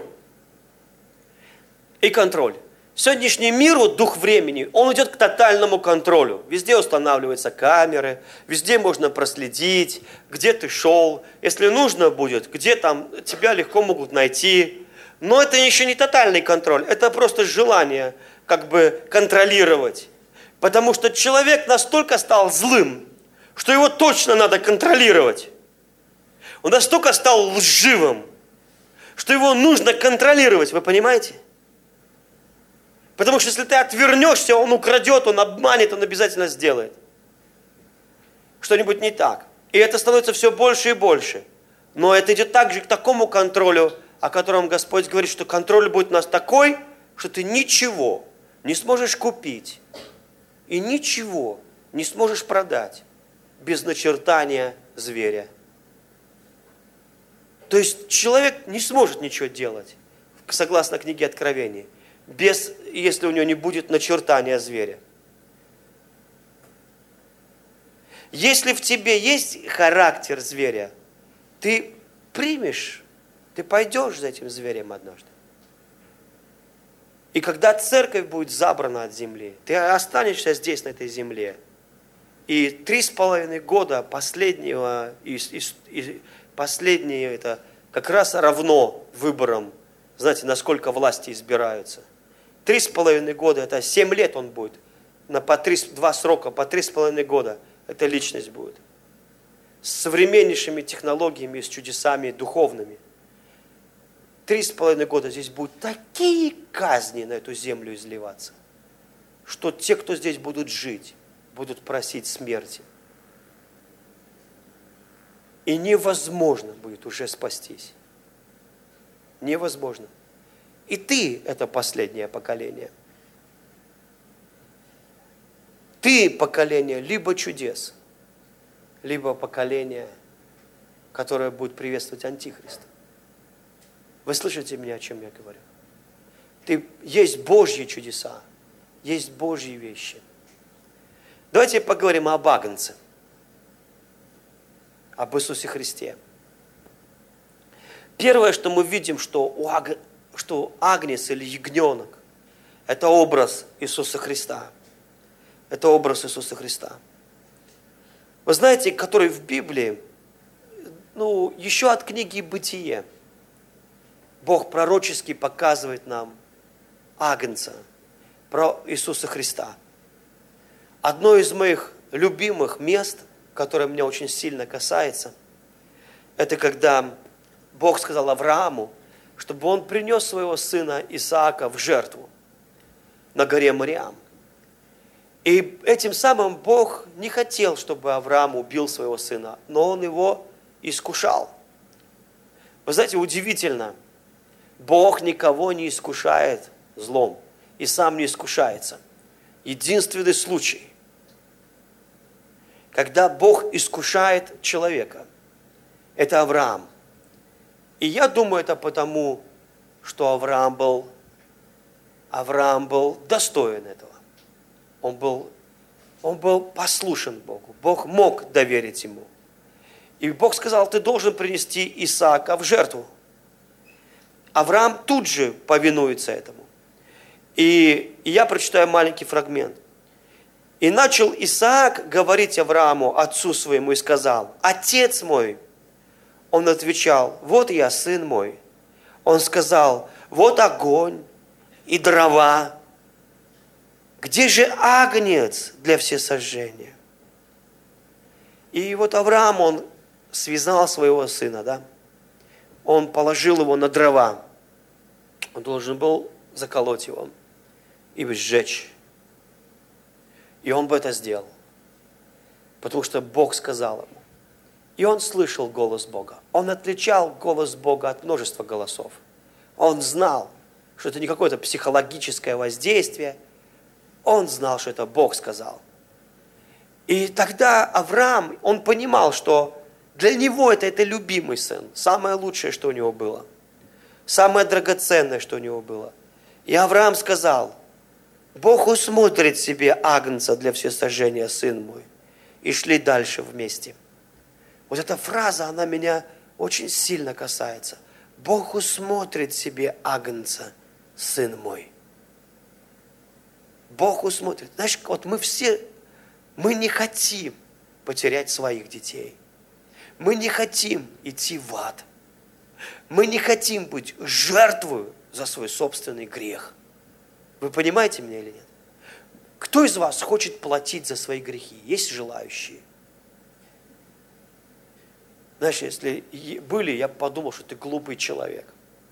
И контроль. Сегодняшний мир, дух времени, он идет к тотальному контролю. Везде устанавливаются камеры, везде можно проследить, где ты шел. Если нужно будет, где там тебя легко могут найти. Но это еще не тотальный контроль, это просто желание как бы контролировать. Потому что человек настолько стал злым, что его точно надо контролировать. Он настолько стал лживым, что его нужно контролировать, вы понимаете? Потому что если ты отвернешься, он украдет, он обманет, он обязательно сделает что-нибудь не так. И это становится все больше и больше. Но это идет также к такому контролю, о котором Господь говорит, что контроль будет у нас такой, что ты ничего не сможешь купить и ничего не сможешь продать без начертания зверя. То есть человек не сможет ничего делать, согласно книге Откровения, если у него не будет начертания зверя. Если в тебе есть характер зверя, ты примешь, ты пойдешь за этим зверем однажды. И когда церковь будет забрана от земли, ты останешься здесь, на этой земле. И 3,5 года последнее это как раз равно выборам. Знаете, насколько власти избираются. 3,5 года, это 7 лет он будет. Два срока, по 3,5 года эта личность будет. С современнейшими технологиями, с чудесами духовными. 3,5 года здесь будут такие казни на эту землю изливаться, что те, кто здесь будут жить, будут просить смерти. И невозможно будет уже спастись. Невозможно. И ты – это последнее поколение. Ты – поколение либо чудес, либо поколение, которое будет приветствовать Антихриста. Вы слышите меня, о чем я говорю? Есть Божьи чудеса, есть Божьи вещи. Давайте поговорим об Агнце, об Иисусе Христе. Первое, что мы видим, что Агнец или ягненок – это образ Иисуса Христа. Это образ Иисуса Христа. Вы знаете, который в Библии, еще от книги «Бытие», Бог пророчески показывает нам Агнца, про Иисуса Христа. Одно из моих любимых мест, которое меня очень сильно касается, это когда Бог сказал Аврааму, чтобы он принес своего сына Исаака в жертву на горе Мориам. И этим самым Бог не хотел, чтобы Авраам убил своего сына, но он его искушал. Вы знаете, удивительно, Бог никого не искушает злом и сам не искушается. Единственный случай, когда Бог искушает человека, это Авраам. И я думаю, это потому, что Авраам был достоин этого. Он был послушен Богу. Бог мог доверить ему. И Бог сказал, ты должен принести Исаака в жертву. Авраам тут же повинуется этому. И я прочитаю маленький фрагмент. «И начал Исаак говорить Аврааму, отцу своему, и сказал, отец мой». Он отвечал, вот я, сын мой. Он сказал, вот огонь и дрова. Где же агнец для всесожжения? И вот Авраам, он связал своего сына, да? Он положил его на дрова. Он должен был заколоть его и сжечь. И он бы это сделал, потому что Бог сказал ему. И он слышал голос Бога. Он отличал голос Бога от множества голосов. Он знал, что это не какое-то психологическое воздействие. Он знал, что это Бог сказал. И тогда Авраам, он понимал, что для него это любимый сын. Самое лучшее, что у него было. самое драгоценное, что у него было. И Авраам сказал: Бог усмотрит себе агнца для всесожжения, сын мой. И шли дальше вместе. Вот эта фраза, она меня очень сильно касается. Бог усмотрит себе агнца, сын мой. Бог усмотрит. Знаешь, вот мы не хотим потерять своих детей. Мы не хотим идти в ад. Мы не хотим быть жертвой за свой собственный грех. Вы понимаете меня или нет? Кто из вас хочет платить за свои грехи? Есть желающие? Знаешь, если были, я подумал, что ты глупый человек.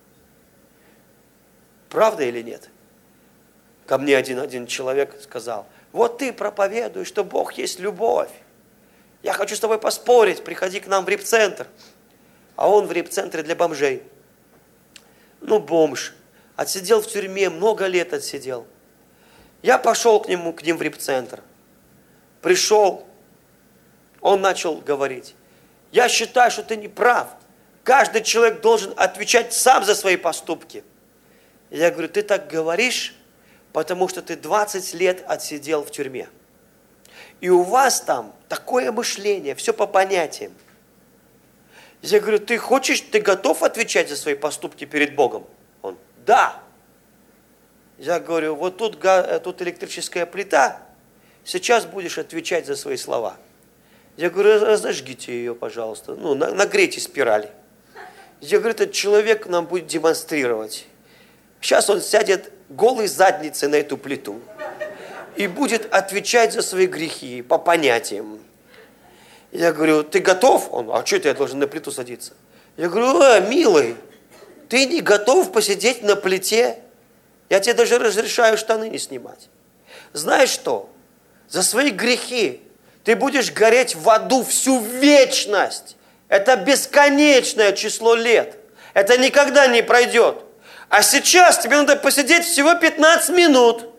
Правда или нет? Ко мне один человек сказал: вот ты проповедуешь, что Бог есть любовь. Я хочу с тобой поспорить, приходи к нам в репцентр. А он в репцентре для бомжей. Ну, бомж. Отсидел в тюрьме, много лет отсидел. Я пошел к ним в репцентр. Пришел, он начал говорить: я считаю, что ты не прав. Каждый человек должен отвечать сам за свои поступки. Я говорю: ты так говоришь, потому что ты 20 лет отсидел в тюрьме. И у вас там такое мышление, все по понятиям. Я говорю: ты готов отвечать за свои поступки перед Богом? Он: да. Я говорю: вот тут электрическая плита, сейчас будешь отвечать за свои слова. Я говорю: разожгите ее, пожалуйста, нагрейте спирали. Я говорю: этот человек нам будет демонстрировать. Сейчас он сядет голой задницей на эту плиту и будет отвечать за свои грехи по понятиям. Я говорю: ты готов? Он: а что это я должен на плиту садиться? Я говорю: милый, ты не готов посидеть на плите? Я тебе даже разрешаю штаны не снимать. Знаешь что? За свои грехи ты будешь гореть в аду всю вечность. Это бесконечное число лет. Это никогда не пройдет. А сейчас тебе надо посидеть всего 15 минут.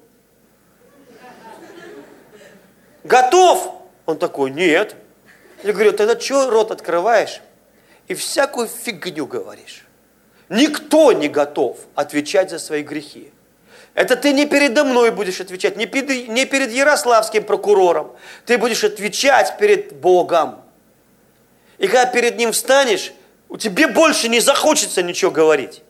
Готов? Он такой: нет. Я говорю: тогда что рот открываешь и всякую фигню говоришь? Никто не готов отвечать за свои грехи. Это ты не передо мной будешь отвечать, не перед ярославским прокурором. Ты будешь отвечать перед Богом. И когда перед Ним встанешь, тебе больше не захочется ничего говорить.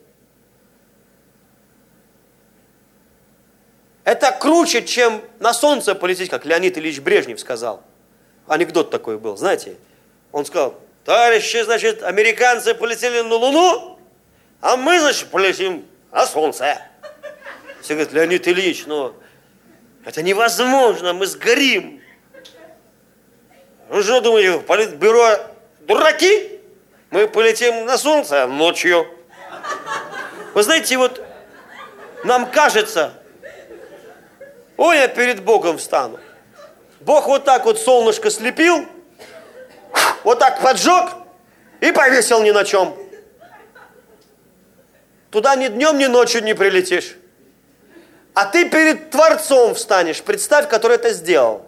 Это круче, чем на солнце полететь, как Леонид Ильич Брежнев сказал. Анекдот такой был, знаете. Он сказал: товарищи, значит, американцы полетели на Луну, а мы, значит, полетим на солнце. Все говорят: Леонид Ильич, это невозможно, мы сгорим. Вы что думаете, политбюро дураки? Мы полетим на солнце ночью. Вы знаете, вот нам кажется: ой, я перед Богом встану. Бог вот так вот солнышко слепил, вот так поджег и повесил ни на чем. Туда ни днем, ни ночью не прилетишь. А ты перед Творцом встанешь, представь, который это сделал.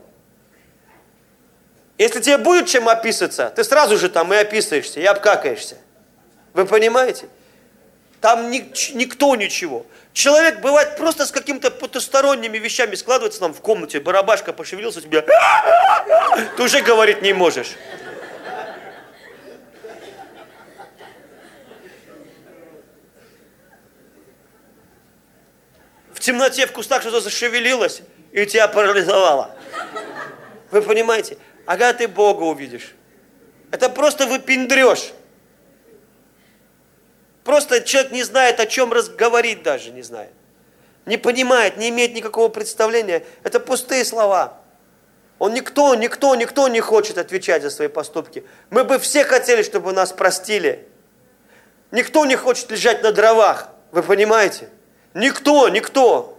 Если тебе будет чем описаться, ты сразу же там и описываешься, и обкакаешься. Вы понимаете? Там никто ничего. Человек бывает просто с какими-то потусторонними вещами складывается нам в комнате, барабашка пошевелился у тебя, ты уже говорить не можешь. В темноте в кустах что-то зашевелилось, и тебя парализовало. Вы понимаете? А когда ты Бога увидишь, это просто выпендрешь. Просто человек не знает, о чем говорить даже не знает. Не понимает, не имеет никакого представления. Это пустые слова. Никто не хочет отвечать за свои поступки. Мы бы все хотели, чтобы нас простили. Никто не хочет лежать на дровах. Вы понимаете? Никто.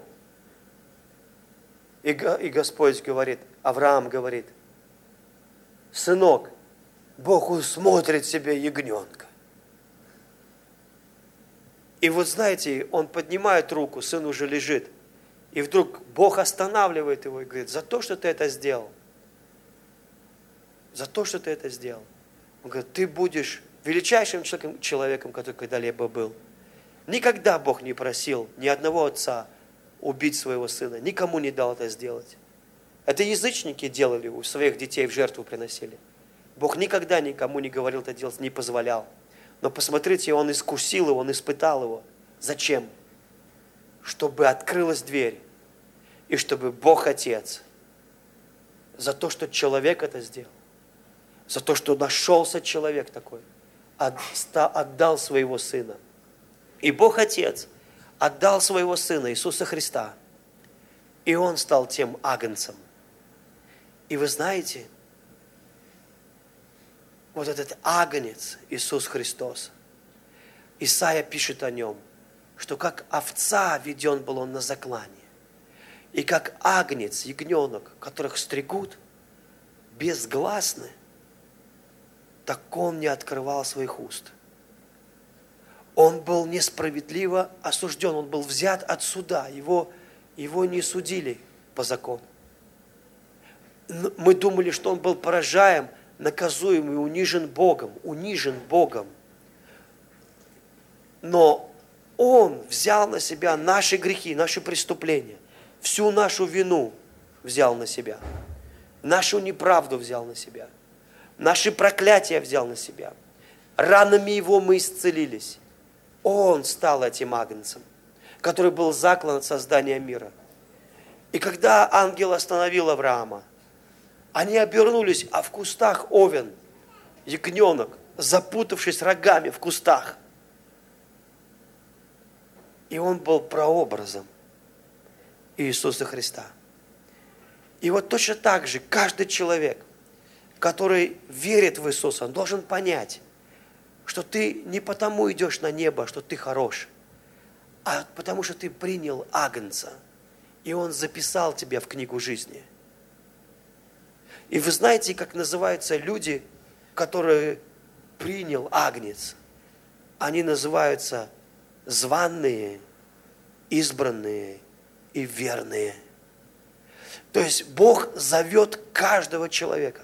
И Господь говорит, Авраам говорит: сынок, Бог усмотрит себе ягненка. И вот знаете, он поднимает руку, сын уже лежит. И вдруг Бог останавливает его и говорит: за то, что ты это сделал. За то, что ты это сделал. Он говорит: ты будешь величайшим человеком, который когда-либо был. Никогда Бог не просил ни одного отца убить своего сына. Никому не дал это сделать. Это язычники делали, у своих детей в жертву приносили. Бог никогда никому не говорил это делать, не позволял. Но посмотрите, Он искусил его, Он испытал его. Зачем? Чтобы открылась дверь. И чтобы Бог Отец за то, что человек это сделал, за то, что нашелся человек такой, отдал своего Сына. И Бог Отец отдал своего Сына, Иисуса Христа. И Он стал тем агнцем. И вы знаете, вот этот агнец, Иисус Христос, Исаия пишет о Нем, что как овца веден был Он на заклание. И как агнец, ягненок, которых стригут, безгласны, так Он не открывал своих уст. Он был несправедливо осужден, Он был взят от суда, его не судили по закону. Мы думали, что Он был поражаем, наказуем и унижен Богом. Но Он взял на себя наши грехи, наши преступления, всю нашу вину взял на себя, нашу неправду взял на себя, наши проклятия взял на себя. Ранами Его мы исцелились. Он стал этим агнцем, который был заклан от создания мира. И когда ангел остановил Авраама, они обернулись, а в кустах овен, ягненок, запутавшись рогами в кустах. И он был прообразом Иисуса Христа. И вот точно так же каждый человек, который верит в Иисуса, он должен понять, что ты не потому идешь на небо, что ты хорош, а потому что ты принял агнца, и Он записал тебя в книгу жизни. И вы знаете, как называются люди, которые принял агнец? Они называются званные, избранные и верные. То есть Бог зовет каждого человека.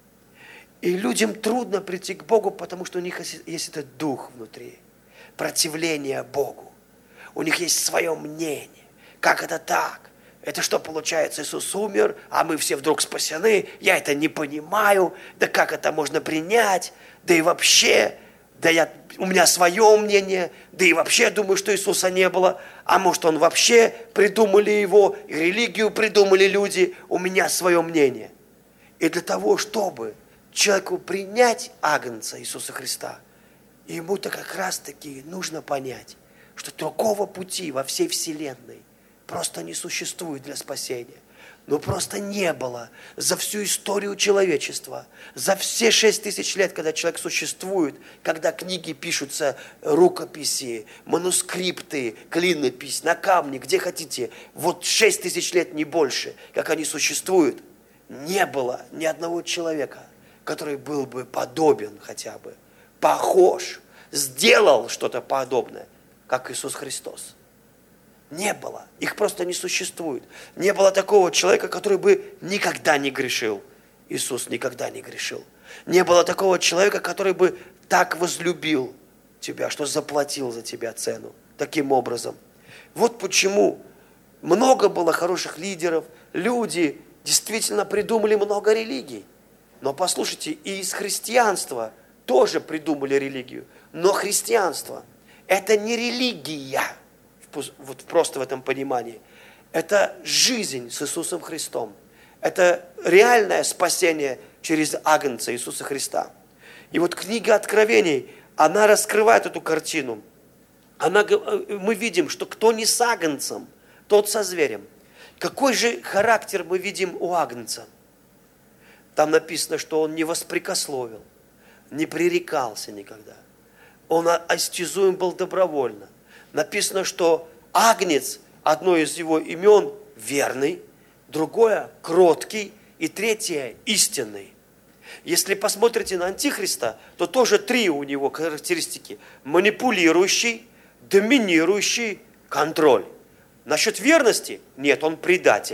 И людям трудно прийти к Богу, потому что у них есть этот дух внутри, противление Богу. У них есть свое мнение. Как это так? Это что получается? Иисус умер, а мы все вдруг спасены? Я это не понимаю. Да как это можно принять? Да и вообще, у меня свое мнение. Да и вообще думаю, что Иисуса не было. А может, Он вообще придумали Его, и религию придумали люди. У меня свое мнение. И для того, чтобы человеку принять агнца Иисуса Христа, ему-то как раз-таки нужно понять, что другого пути во всей вселенной просто не существует для спасения. Но просто не было за всю историю человечества, за все 6000 лет, когда человек существует, когда книги пишутся, рукописи, манускрипты, клинопись, на камне, где хотите, вот 6000 лет, не больше, как они существуют, не было ни одного человека, который был бы подобен хотя бы, похож, сделал что-то подобное, как Иисус Христос. Не было. Их просто не существует. Не было такого человека, который бы никогда не грешил. Иисус никогда не грешил. Не было такого человека, который бы так возлюбил тебя, что заплатил за тебя цену. Таким образом. Вот почему много было хороших лидеров. Люди действительно придумали много религий. Но послушайте, и из христианства тоже придумали религию. Но христианство – это не религия, вот просто в этом понимании. Это жизнь с Иисусом Христом. Это реальное спасение через агнца Иисуса Христа. И вот книга Откровений, она раскрывает эту картину. Мы видим, что кто не с агнцем, тот со зверем. Какой же характер мы видим у агнца? Там написано, что он не воспрекословил, не пререкался никогда. Он истязуем был добровольно. Написано, что агнец, одно из его имен, верный, другое кроткий и третье истинный. Если посмотрите на Антихриста, то тоже 3 у него характеристики. Манипулирующий, доминирующий, контроль. Насчет верности, нет, он предатель.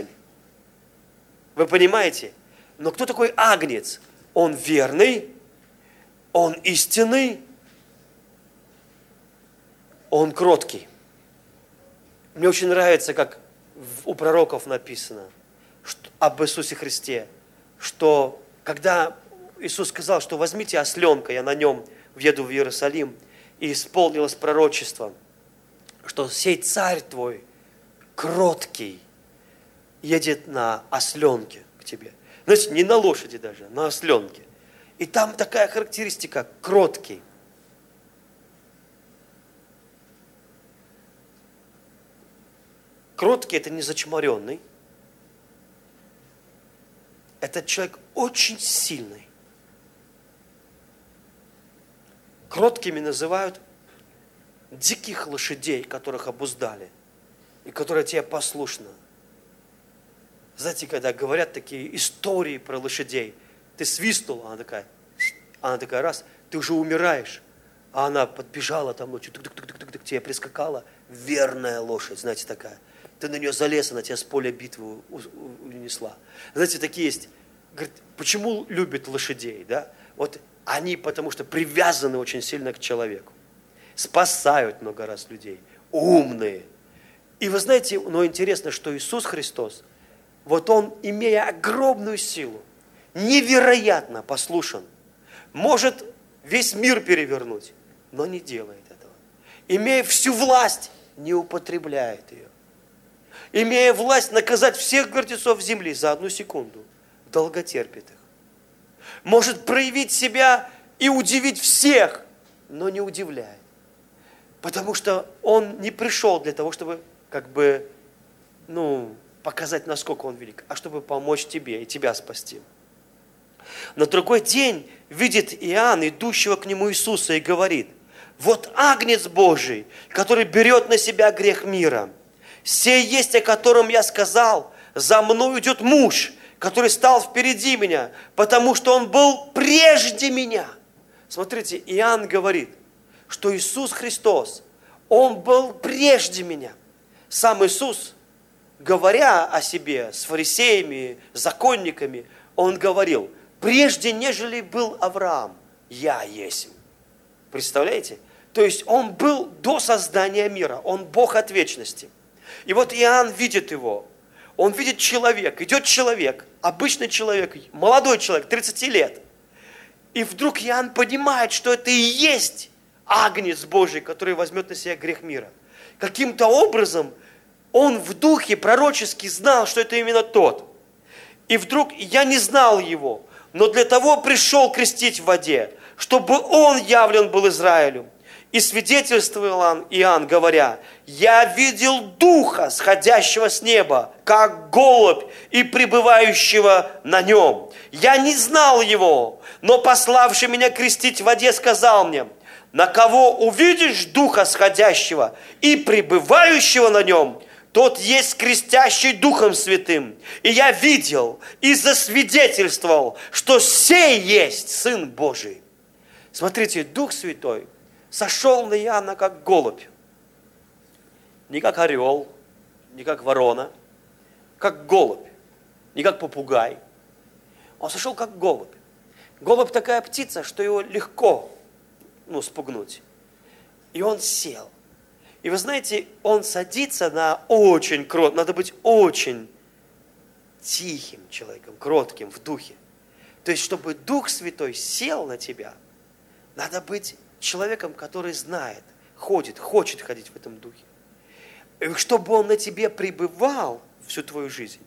Вы понимаете? Но кто такой агнец? Он верный, он истинный Он кроткий. Мне очень нравится, как у пророков написано об Иисусе Христе, что когда Иисус сказал, что возьмите осленка, я на нем въеду в Иерусалим, и исполнилось пророчество, что сей царь твой кроткий едет на осленке к тебе. Значит, не на лошади даже, на осленке. И там такая характеристика – кроткий. Кроткий – это не зачморенный. Этот человек очень сильный. Кроткими называют диких лошадей, которых обуздали, и которые тебе послушны. Знаете, когда говорят такие истории про лошадей, ты свистнул, она такая раз, ты уже умираешь, а она подбежала там ночью, к тебе прискакала, верная лошадь, знаете, такая. Ты на нее залез, она тебя с поля битвы унесла. Знаете, такие есть. Говорит, почему любят лошадей, да? Вот они потому что привязаны очень сильно к человеку. Спасают много раз людей. Умные. И вы знаете, но интересно, что Иисус Христос, вот Он, имея огромную силу, невероятно послушен, может весь мир перевернуть, но не делает этого. Имея всю власть, не употребляет ее. Имея власть наказать всех гордецов земли за 1 секунду, долготерпит их. Может проявить себя и удивить всех, но не удивляет. Потому что Он не пришел для того, чтобы показать, насколько Он велик, а чтобы помочь тебе и тебя спасти. На другой день видит Иоанн, идущего к нему Иисуса, и говорит: вот Агнец Божий, который берет на себя грех мира. Сей есть, о котором я сказал, за мной идет муж, который стал впереди меня, потому что он был прежде меня. Смотрите, Иоанн говорит, что Иисус Христос, Он был прежде меня. Сам Иисус, говоря о себе с фарисеями, законниками, Он говорил: прежде нежели был Авраам, я есть. Представляете? То есть Он был до создания мира, Он Бог от вечности. И вот Иоанн видит Его. Он видит человека, идет человек, обычный человек, молодой человек, 30 лет. И вдруг Иоанн понимает, что это и есть Агнец Божий, который возьмет на себя грех мира. Каким-то образом он в духе пророчески знал, что это именно тот. И вдруг я не знал его, но для того пришел крестить в воде, чтобы он явлен был Израилю. И свидетельствовал Иоанн, говоря: я видел Духа, сходящего с неба, как голубь, и пребывающего на нем. Я не знал его, но пославший меня крестить в воде сказал мне: на кого увидишь Духа сходящего и пребывающего на нем, тот есть крестящий Духом Святым. И я видел и засвидетельствовал, что сей есть Сын Божий. Смотрите, Дух Святой сошел на Иоанна как голубь. Не как орел, не как ворона, как голубь, не как попугай. Он сошел как голубь. Голубь такая птица, что его легко спугнуть. И он сел. И вы знаете, он садится на очень кротким, надо быть очень тихим человеком, кротким в духе. То есть, чтобы Дух Святой сел на тебя, надо быть человеком, который знает, ходит, хочет ходить в этом духе. И чтобы он на тебе пребывал всю твою жизнь.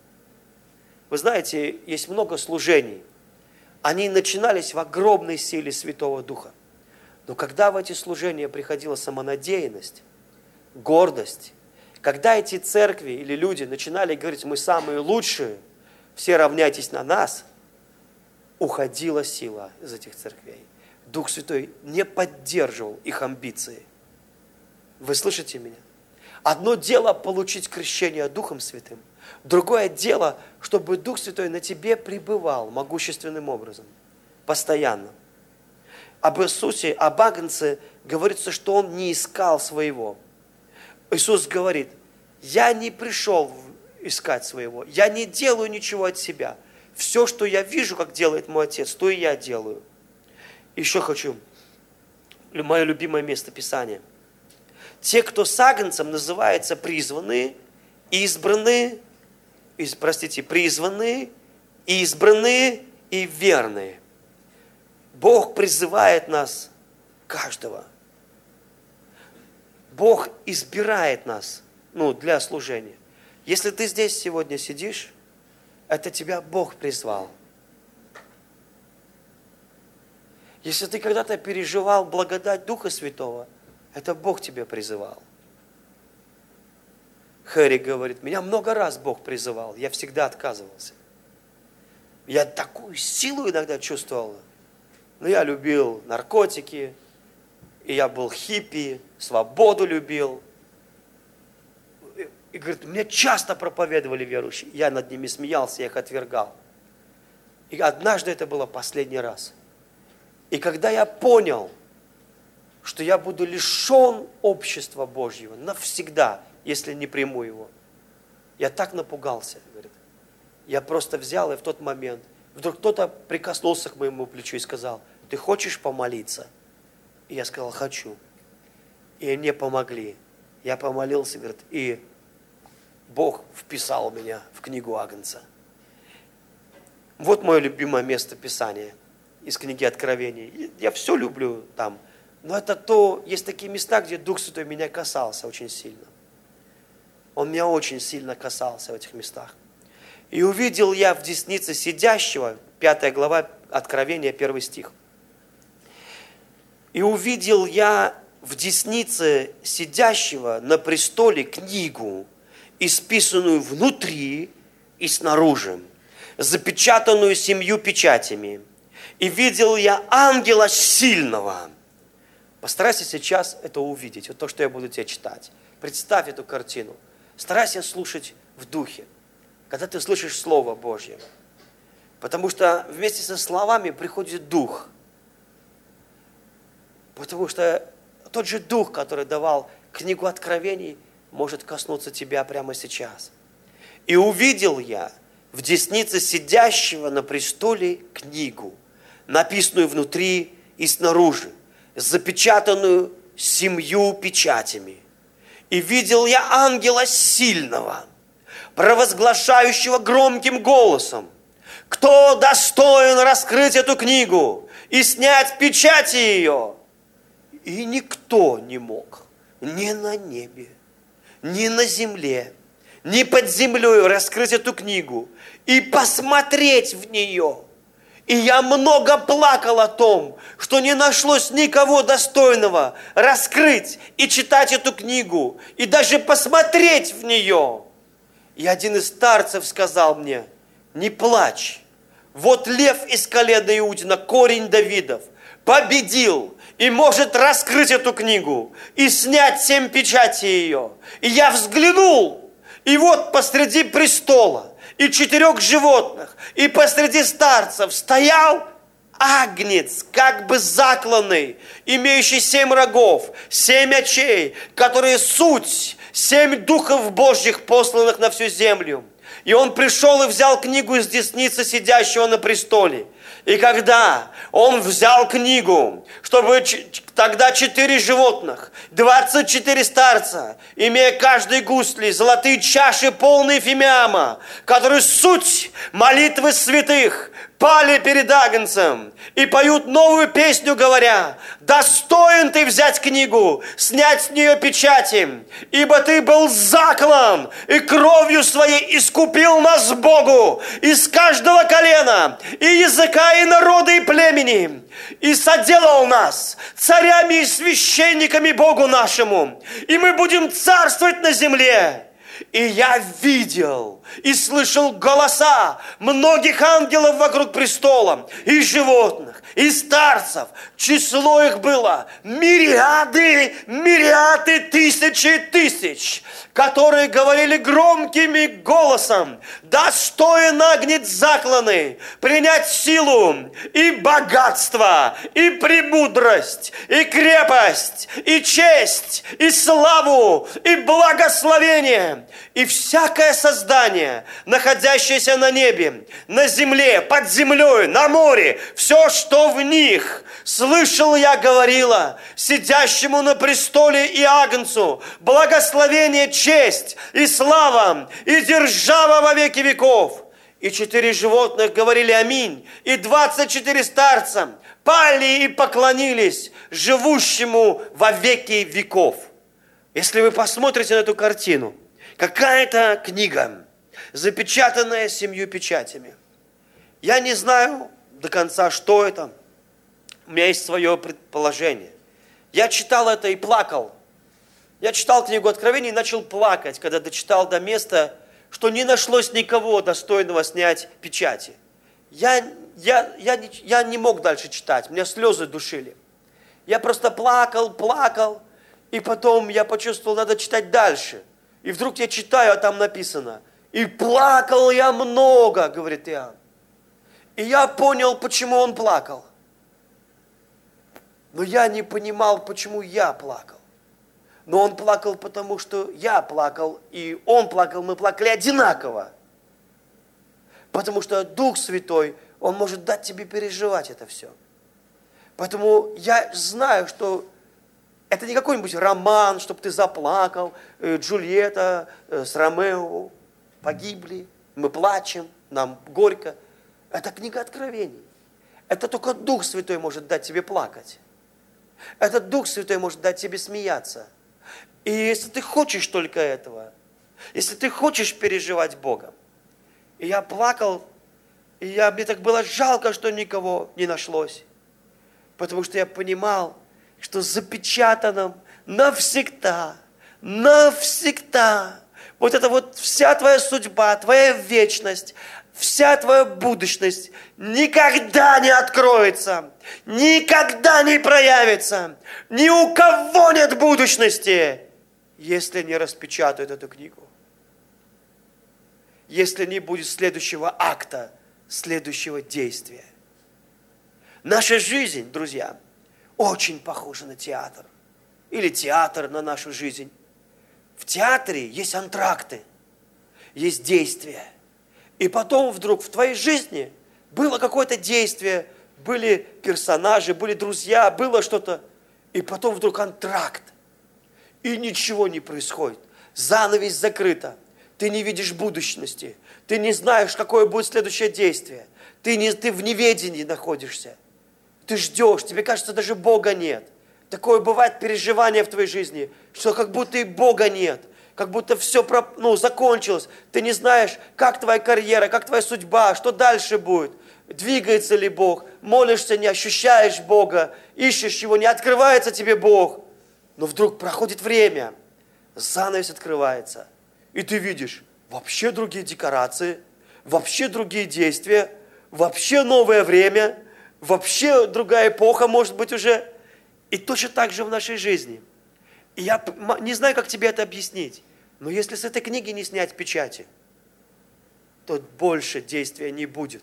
Вы знаете, есть много служений. Они начинались в огромной силе Святого Духа. Но когда в эти служения приходила самонадеянность, гордость, когда эти церкви или люди начинали говорить: мы самые лучшие, все равняйтесь на нас, уходила сила из этих церквей. Дух Святой не поддерживал их амбиции. Вы слышите меня? Одно дело получить крещение Духом Святым, другое дело, чтобы Дух Святой на тебе пребывал могущественным образом, постоянно. Об Иисусе, об Агнце говорится, что Он не искал своего. Иисус говорит: я не пришел искать своего, я не делаю ничего от себя. Все, что я вижу, как делает мой Отец, то и я делаю. Еще хочу, мое любимое место Писания. Те, кто с агнцем, называются призванные, избранные, призванные, избранные и верные. Бог призывает нас, каждого. Бог избирает нас, для служения. Если ты здесь сегодня сидишь, это тебя Бог призвал. Если ты когда-то переживал благодать Духа Святого, это Бог тебя призывал. Хэри говорит, меня много раз Бог призывал, я всегда отказывался. Я такую силу иногда чувствовал. Но я любил наркотики, и я был хиппи, свободу любил. И говорит, мне часто проповедовали верующие. Я над ними смеялся, я их отвергал. И однажды это было последний раз. И когда я понял, что я буду лишен общества Божьего навсегда, если не приму его, я так напугался, говорит. Я просто взял и в тот момент, вдруг кто-то прикоснулся к моему плечу и сказал, ты хочешь помолиться? И я сказал, хочу. И мне помогли. Я помолился, говорит, и Бог вписал меня в книгу Агнца. Вот мое любимое место Писания из книги Откровений. Я все люблю там. Но есть такие места, где Дух Святой меня касался очень сильно. Он меня очень сильно касался в этих местах. И увидел я в деснице сидящего, 5 глава Откровения, 1 стих. И увидел я в деснице сидящего на престоле книгу, исписанную внутри и снаружи, запечатанную 7 печатями. И видел я ангела сильного. Постарайся сейчас это увидеть, вот то, что я буду тебе читать. Представь эту картину. Старайся слушать в духе, когда ты слышишь Слово Божье. Потому что вместе со словами приходит Дух. Потому что тот же Дух, который давал книгу Откровений, может коснуться тебя прямо сейчас. И увидел я в деснице сидящего на престоле книгу, написанную внутри и снаружи, запечатанную 7 печатями. И видел я ангела сильного, провозглашающего громким голосом, кто достоин раскрыть эту книгу и снять печати ее? И никто не мог ни на небе, ни на земле, ни под землей раскрыть эту книгу и посмотреть в нее. И я много плакал о том, что не нашлось никого достойного раскрыть и читать эту книгу, и даже посмотреть в нее. И один из старцев сказал мне, не плачь, вот лев из колена Иудина, корень Давидов, победил и может раскрыть эту книгу и снять 7 печатей ее. И я взглянул, и вот посреди престола и 4 животных, и посреди старцев стоял агнец, как бы закланный, имеющий 7 рогов, 7 очей, которые суть 7 духов Божьих, посланных на всю землю. И он пришел и взял книгу из десницы сидящего на престоле. И когда он взял книгу, чтобы тогда 4 животных, 24 старца, имея каждый гусли, золотые чаши, полные фимиама, которые суть молитвы святых, пали перед Агнцем и поют новую песню, говоря, достоин ты взять книгу, снять с нее печати, ибо ты был заклан и кровью своей искупил нас Богу из каждого колена и языка и народа и племени, и соделал нас царями и священниками Богу нашему, и мы будем царствовать на земле. И я видел и слышал голоса многих ангелов вокруг престола, и животных, и старцев. Число их было мириады, тысячи тысяч, которые говорили громкими голосом, достоин агнец закланный принять силу и богатство, и премудрость, и крепость, и честь, и славу, и благословение, и всякое создание, находящееся на небе, на земле, под землей, на море, все, что в них, слышал я, говорила, сидящему на престоле и Агнцу, благословение, честь и слава, и держава во веки веков. И 4 животных говорили аминь, и 24 старца пали и поклонились живущему во веки веков. Если вы посмотрите на эту картину, какая-то книга, запечатанная 7 печатями. Я не знаю до конца, что это. У меня есть свое предположение. Я читал это и плакал. Я читал книгу Откровений и начал плакать, когда дочитал до места, что не нашлось никого достойного снять печати. Я не мог дальше читать, меня слезы душили. Я просто плакал, и потом я почувствовал, надо читать дальше. И вдруг я читаю, а там написано, и плакал я много, говорит Иоанн. И я понял, почему он плакал. Но я не понимал, почему я плакал. Но он плакал, потому что я плакал, и он плакал, мы плакали одинаково. Потому что Дух Святой, Он может дать тебе переживать это все. Поэтому я знаю, что это не какой-нибудь роман, чтобы ты заплакал, Джульетта с Ромео погибли, мы плачем, нам горько. Это книга Откровений. Это только Дух Святой может дать тебе плакать. Этот Дух Святой может дать тебе смеяться. И если ты хочешь только этого, если ты хочешь переживать Бога, и я плакал, и мне так было жалко, что никого не нашлось, потому что я понимал, что запечатано навсегда, вот это вот вся твоя судьба, твоя вечность, вся твоя будущность никогда не откроется, никогда не проявится, ни у кого нет будущности, если не распечатают эту книгу. Если не будет следующего акта, следующего действия. Наша жизнь, друзья, очень похожа на театр. Или театр на нашу жизнь. В театре есть антракты, есть действия. И потом вдруг в твоей жизни было какое-то действие, были персонажи, были друзья, было что-то. И потом вдруг антракт. И ничего не происходит. Занавес закрыта. Ты не видишь будущности. Ты не знаешь, какое будет следующее действие. Ты в неведении находишься. Ты ждешь, тебе кажется, даже Бога нет. Такое бывает переживание в твоей жизни, что как будто и Бога нет. Как будто все закончилось. Ты не знаешь, как твоя карьера, как твоя судьба, что дальше будет. Двигается ли Бог? Молишься, не ощущаешь Бога. Ищешь Его, не открывается тебе Бог. Но вдруг проходит время, занавес открывается, и ты видишь вообще другие декорации, вообще другие действия, вообще новое время, вообще другая эпоха, может быть, уже. И точно так же в нашей жизни. И я не знаю, как тебе это объяснить, но если с этой книги не снять печати, то больше действия не будет.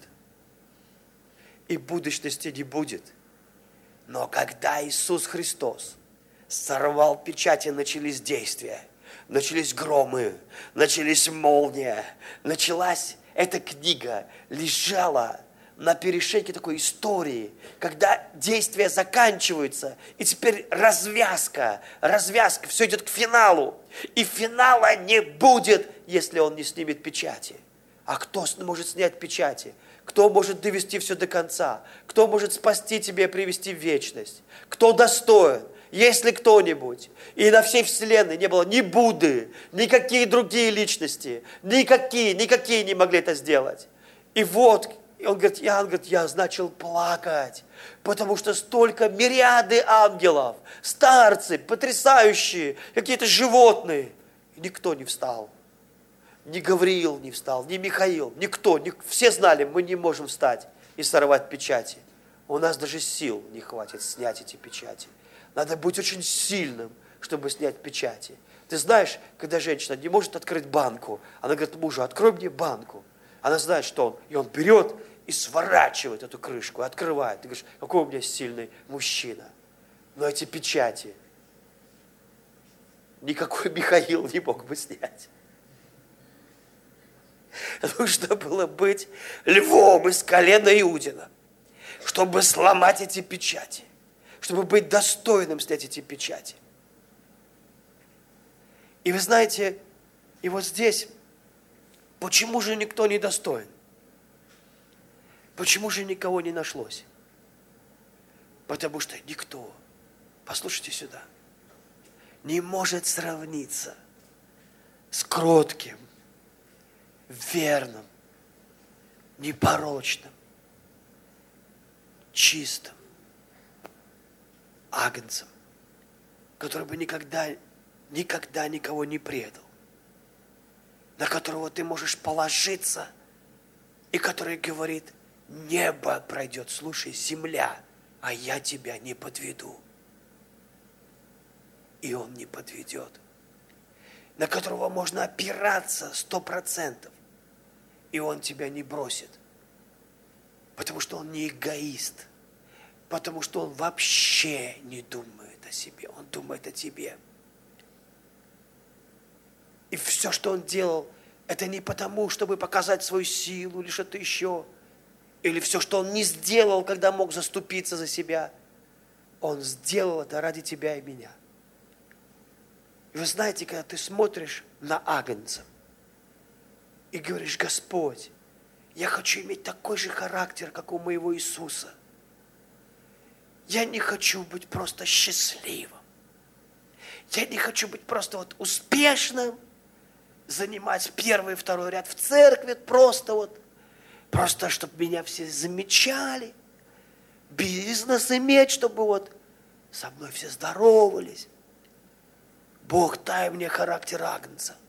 И будущности не будет. Но когда Иисус Христос сорвал печати, начались действия, начались громы, начались молния, началась эта книга, лежала на перешейке такой истории, когда действия заканчиваются, и теперь развязка, все идет к финалу, и финала не будет, если он не снимет печати. А кто может снять печати? Кто может довести все до конца? Кто может спасти тебя и привести в вечность? Кто достоин? Есть ли кто-нибудь? И на всей вселенной не было ни Будды, никакие другие личности, никакие не могли это сделать. И вот, он говорит, Иоанн говорит, я начал плакать, потому что столько мириады ангелов, старцы, потрясающие, какие-то животные. И никто не встал. Ни Гавриил не встал, ни Михаил, никто. Все знали, мы не можем встать и сорвать печати. У нас даже сил не хватит снять эти печати. Надо быть очень сильным, чтобы снять печати. Ты знаешь, когда женщина не может открыть банку, она говорит мужу, открой мне банку. Она знает, что он, и он берет и сворачивает эту крышку, и открывает. Ты говоришь, какой у меня сильный мужчина. Но эти печати никакой Михаил не мог бы снять. Нужно было быть львом из колена Иудина, чтобы сломать эти печати, чтобы быть достойным снять эти печати. И вы знаете, и вот здесь, почему же никто не достоин? Почему же никого не нашлось? Потому что никто, послушайте сюда, не может сравниться с кротким, верным, непорочным, чистым агнцем, который бы никогда никого не предал, на которого ты можешь положиться, и который говорит: небо пройдет, слушай, земля, а я тебя не подведу. И он не подведет. На которого можно опираться 100%, и он тебя не бросит. Потому что он не эгоист, потому что он вообще не думает о себе, он думает о тебе. И все, что он делал, это не потому, чтобы показать свою силу или что-то еще, или все, что он не сделал, когда мог заступиться за себя, он сделал это ради тебя и меня. И вы знаете, когда ты смотришь на агнца и говоришь: Господь, я хочу иметь такой же характер, как у моего Иисуса. Я не хочу быть просто счастливым. Я не хочу быть просто вот успешным, занимать первый и второй ряд в церкви, просто чтобы меня все замечали, бизнес иметь, чтобы вот со мной все здоровались. Бог, дай мне характер агнца.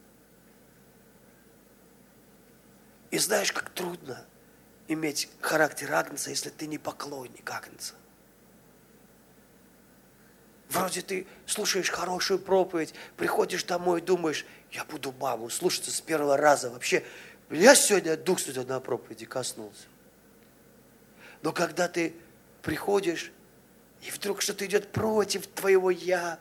И знаешь, как трудно иметь характер агнца, если ты не поклонник агнца. Вроде ты слушаешь хорошую проповедь, приходишь домой и думаешь: я буду маму слушаться с первого раза. Вообще, я сегодня Дух Святой на проповеди коснулся. Но когда ты приходишь, и вдруг что-то идет против твоего «я»,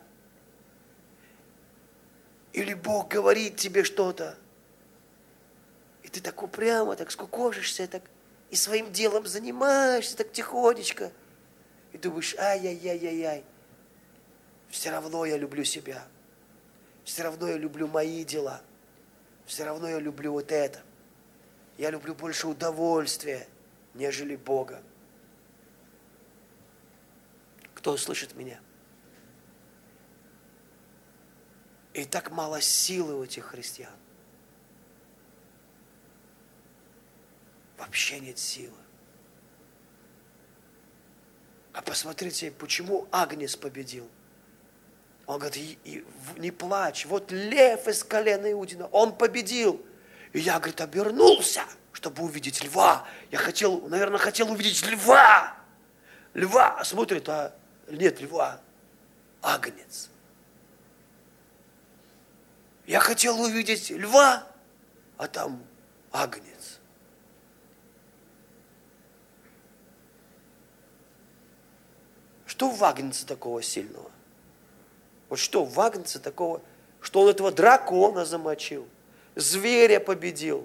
или Бог говорит тебе что-то, и ты так упрямо, так скукожишься, так и своим делом занимаешься, так тихонечко, и думаешь: ай-яй-яй-яй-яй, все равно я люблю себя, все равно я люблю мои дела, все равно я люблю вот это. Я люблю больше удовольствия, нежели Бога. Кто слышит меня? И так мало силы у этих христиан. Вообще нет силы. А посмотрите, почему агнец победил. Он говорит: не плачь, вот лев из колена Иудина, он победил. И я, говорит, обернулся, чтобы увидеть льва. Я наверное, хотел увидеть льва. Льва, смотрит, а нет льва, агнец. Я хотел увидеть льва, а там агнец. Что в агнце такого сильного? Вот что в агнце такого, что он этого дракона замочил, зверя победил.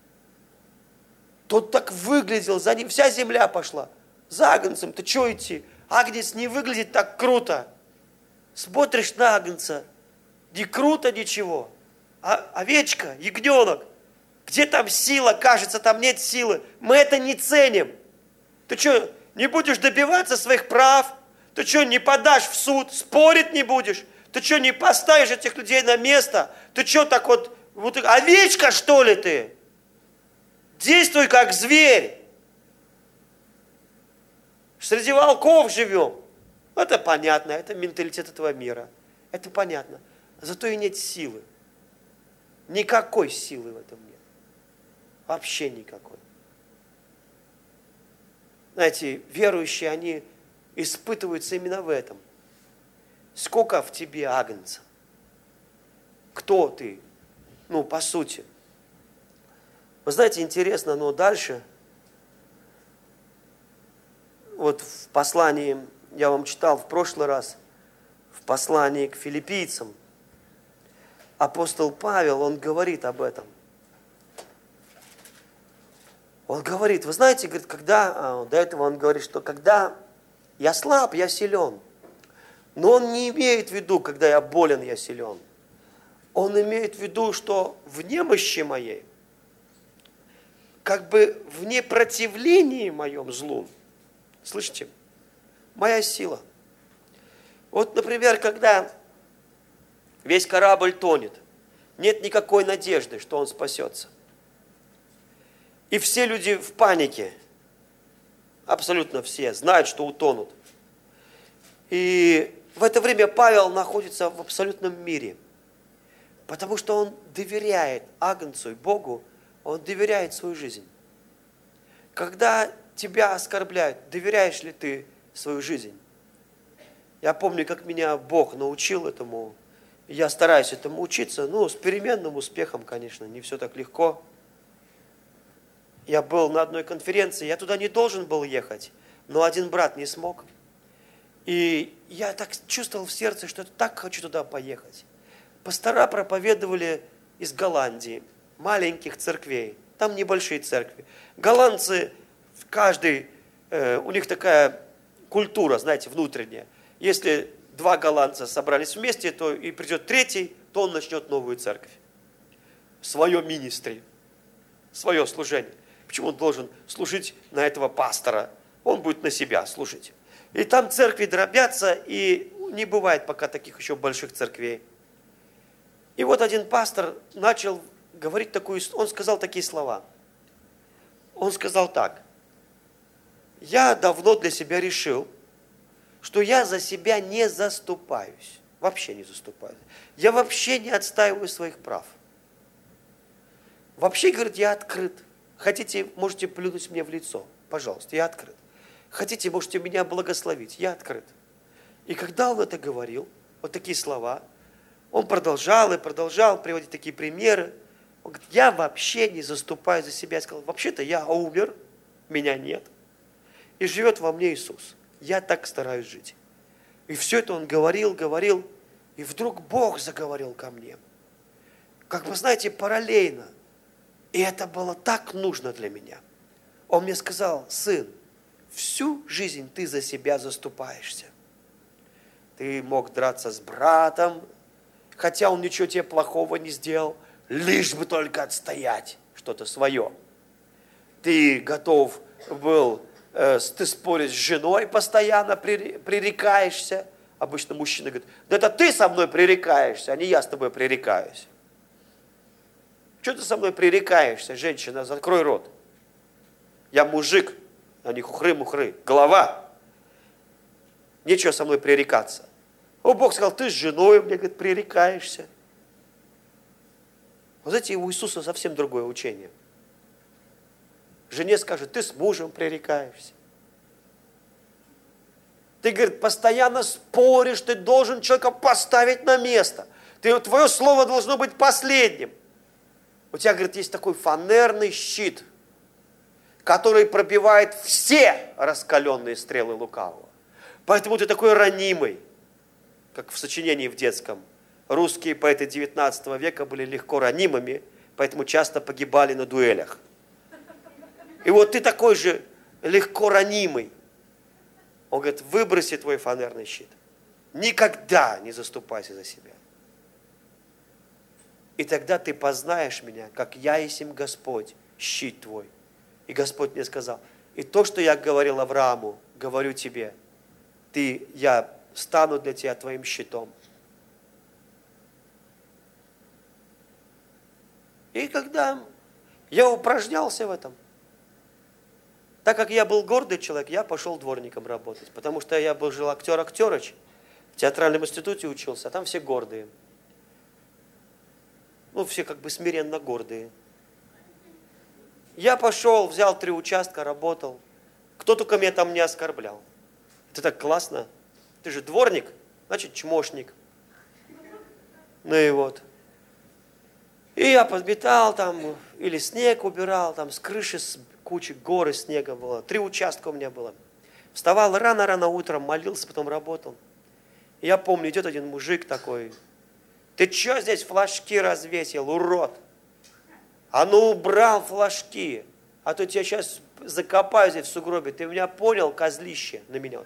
Тот так выглядел, за ним вся земля пошла. За агнцем, ты что идти? Агнец не выглядит так круто. Смотришь на агнца, не круто ничего. А овечка, ягненок, где там сила? Кажется, там нет силы. Мы это не ценим. Ты что, не будешь добиваться своих прав? Ты что, не подашь в суд, спорить не будешь? Ты что, не поставишь этих людей на место? Ты что, так вот овечка, что ли ты? Действуй как зверь. Среди волков живем. Это понятно, это менталитет этого мира. Это понятно. Зато и нет силы. Никакой силы в этом нет. Вообще никакой. Знаете, верующие, они испытываются именно в этом. Сколько в тебе агнца? Кто ты? По сути. Вы знаете, интересно, но дальше, вот в послании, я вам читал в прошлый раз, в послании к филиппийцам, апостол Павел, он говорит об этом. Он говорит, вы знаете, говорит, до этого он говорит, что когда я слаб, я силен. Но он не имеет в виду, когда я болен, я силен. Он имеет в виду, что в немощи моей, как бы в непротивлении моем злу, слышите, моя сила. Вот, например, когда весь корабль тонет, нет никакой надежды, что он спасется. И все люди в панике, абсолютно все, знают, что утонут. И в это время Павел находится в абсолютном мире, потому что он доверяет Агнцу и Богу, он доверяет свою жизнь. Когда тебя оскорбляют, доверяешь ли ты свою жизнь? Я помню, как меня Бог научил этому, и я стараюсь этому учиться, с переменным успехом, конечно, не все так легко. Я был на одной конференции, я туда не должен был ехать, но один брат не смог. И я так чувствовал в сердце, что я так хочу туда поехать. Пастора проповедовали из Голландии, маленьких церквей, там небольшие церкви. Голландцы, у них такая культура, знаете, внутренняя. Если два голландца собрались вместе, то и придет третий, то он начнет новую церковь. Свое министри, свое служение. Почему он должен служить на этого пастора? Он будет на себя служить. И там церкви дробятся, и не бывает пока таких еще больших церквей. И вот один пастор начал говорить он сказал такие слова. Он сказал так: я давно для себя решил, что я за себя не заступаюсь. Вообще не заступаюсь. Я вообще не отстаиваю своих прав. Вообще, говорит, я открыт. Хотите, можете плюнуть мне в лицо. Пожалуйста, я открыт. Хотите, можете меня благословить. Я открыт. И когда он это говорил, вот такие слова, он продолжал приводить такие примеры. Он говорит, я вообще не заступаю за себя. Я сказал, вообще-то я умер, меня нет. И живет во мне Иисус. Я так стараюсь жить. И все это он говорил, и вдруг Бог заговорил ко мне. Как вы знаете, параллельно. И это было так нужно для меня. Он мне сказал, сын, всю жизнь ты за себя заступаешься. Ты мог драться с братом, хотя он ничего тебе плохого не сделал, лишь бы только отстоять что-то свое. Ты готов был, ты споришь с женой постоянно, пререкаешься. Обычно мужчина говорит, да это ты со мной пререкаешься, а не я с тобой пререкаюсь. Что ты со мной пререкаешься, женщина, закрой рот. Я мужик, а не хухры-мухры, голова. Нечего со мной пререкаться. Бог сказал, ты с женой мне, говорит, пререкаешься. Вот знаете, у Иисуса совсем другое учение. Жене скажет, ты с мужем пререкаешься. Ты, говорит, постоянно споришь, ты должен человека поставить на место. Твое слово должно быть последним. У тебя, говорит, есть такой фанерный щит, который пробивает все раскаленные стрелы лукавого. Поэтому ты такой ранимый, как в сочинении в детском. Русские поэты 19 века были легко ранимыми, поэтому часто погибали на дуэлях. И вот ты такой же легко ранимый. Он говорит, выброси твой фанерный щит. Никогда не заступайся за себя. И тогда ты познаешь меня, как я есмь Господь, щит твой. И Господь мне сказал, и то, что я говорил Аврааму, говорю тебе, я стану для тебя твоим щитом. И когда я упражнялся в этом, так как я был гордый человек, я пошел дворником работать, потому что я жил актер-актерыч, в театральном институте учился, а там все гордые. Все как бы смиренно гордые. Я пошел, взял 3 участка, работал. Кто только меня там не оскорблял. Это так классно. Ты же дворник, значит чмошник. Ну и вот. И я подметал там, или снег убирал, там с крыши кучи горы снега было. 3 участка у меня было. Вставал рано-рано утром, молился, потом работал. И я помню, идет один мужик такой. Ты что здесь флажки развесил, урод? А ну убрал флажки. а то тебя сейчас закопаю здесь в сугробе. Ты меня понял, козлище, на меня.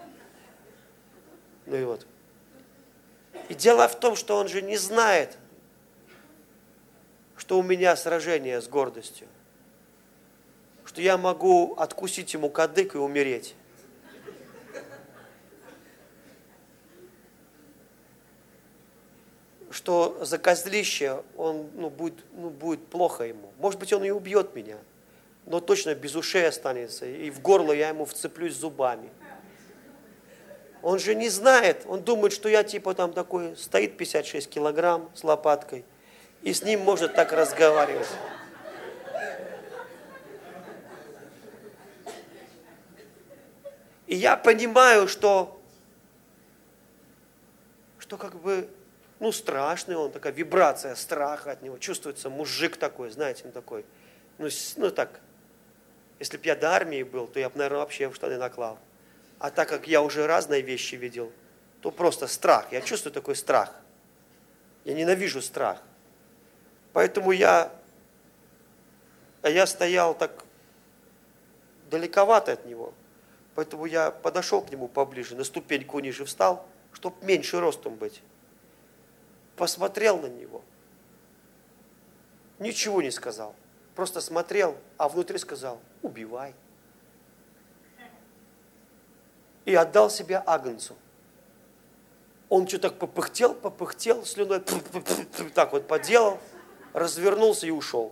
Ну и вот. И дело в том, что он же не знает, что у меня сражение с гордостью. Что я могу откусить ему кадык и умереть. Что за козлище он, будет плохо ему. Может быть, он и убьет меня, но точно без ушей останется, и в горло я ему вцеплюсь зубами. Он же не знает, он думает, что я типа там такой, стоит 56 килограмм с лопаткой, и с ним можно так разговаривать. И я понимаю, что как бы, страшный он, такая вибрация страха от него, чувствуется мужик такой, знаете, он такой, так, если бы я до армии был, то я бы, наверное, вообще в штаны наклал. А так как я уже разные вещи видел, то просто страх, я чувствую такой страх. Я ненавижу страх. Поэтому я стоял так далековато от него. Поэтому я подошел к нему поближе, на ступеньку ниже встал, чтобы меньше ростом быть. Посмотрел на него. Ничего не сказал. Просто смотрел, а внутри сказал: убивай. И отдал себя агнцу. Он что-то так попыхтел, слюной так вот поделал, развернулся и ушел.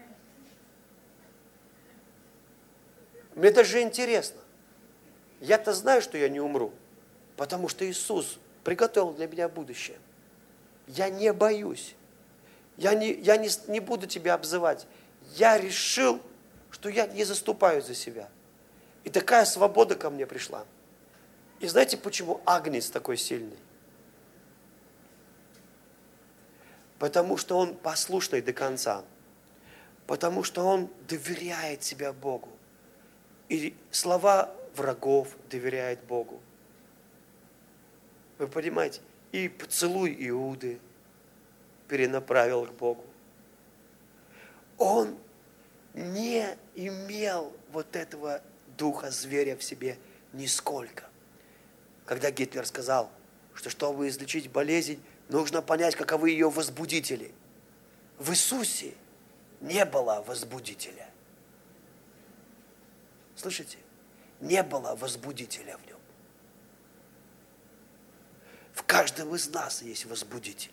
Мне даже интересно. Я-то знаю, что я не умру, потому что Иисус приготовил для меня будущее. Я не боюсь. Я не буду тебя обзывать. Я решил, что я не заступаю за себя. И такая свобода ко мне пришла. И знаете, почему агнец такой сильный? Потому что он послушный до конца. Потому что он доверяет себя Богу. И слова врагов доверяет Богу. Вы понимаете? И поцелуй Иуды перенаправил к Богу. Он не имел вот этого духа зверя в себе нисколько. Когда Гитлер сказал, что чтобы излечить болезнь, нужно понять, каковы ее возбудители. В Иисусе не было возбудителя. Слышите? Не было возбудителя в нем. В каждом из нас есть возбудитель.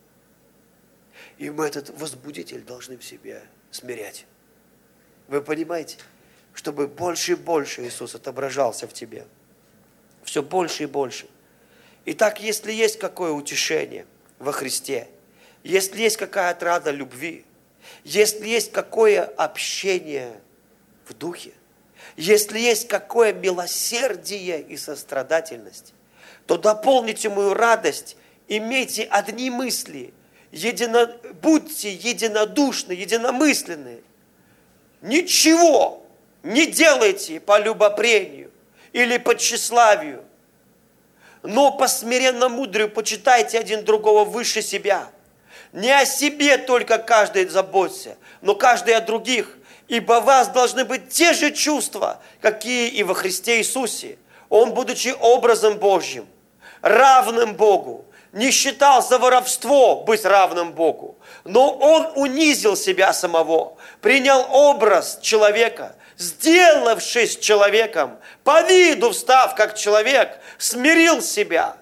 И мы этот возбудитель должны в себе смирять. Вы понимаете? Чтобы больше и больше Иисус отображался в тебе. Все больше и больше. Итак, если есть какое утешение во Христе, если есть какая отрада любви, если есть какое общение в духе, если есть какое милосердие и сострадательность, то дополните мою радость, имейте одни мысли, будьте единодушны, единомысленны. Ничего не делайте по любопрению или по тщеславию, но по смиренно-мудрию почитайте один другого выше себя. Не о себе только каждый заботься, но каждый о других, ибо у вас должны быть те же чувства, какие и во Христе Иисусе. Он, будучи образом Божьим, равным Богу, не считал за воровство быть равным Богу, но Он унизил себя самого, принял образ человека, сделавшись человеком, по виду встав как человек, смирил себя.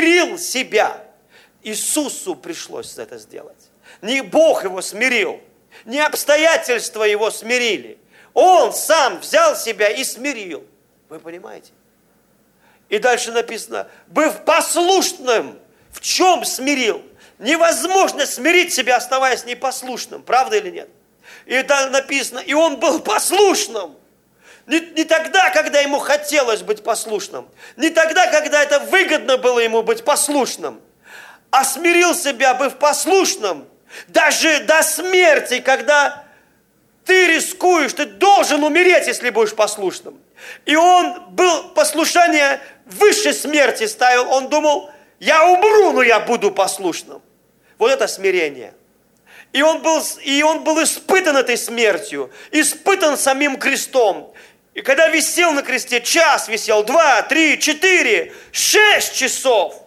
Иисусу пришлось это сделать. Не Бог его смирил, не обстоятельства его смирили. Он сам взял себя и смирил. Вы понимаете? И дальше написано, быв послушным, в чем смирил? Невозможно смирить себя, оставаясь непослушным. Правда или нет? И там написано, и он был послушным. Не тогда, когда ему хотелось быть послушным. Не тогда, когда это выгодно было ему быть послушным. А смирил себя, быв послушным, даже до смерти, когда ты рискуешь, ты должен умереть, если будешь послушным. И он был послушание выше смерти ставил. Он думал, я умру, но я буду послушным. Вот это смирение. И он был испытан этой смертью, испытан самим крестом. И когда висел на кресте, час висел, 2, 3, 4, 6 часов.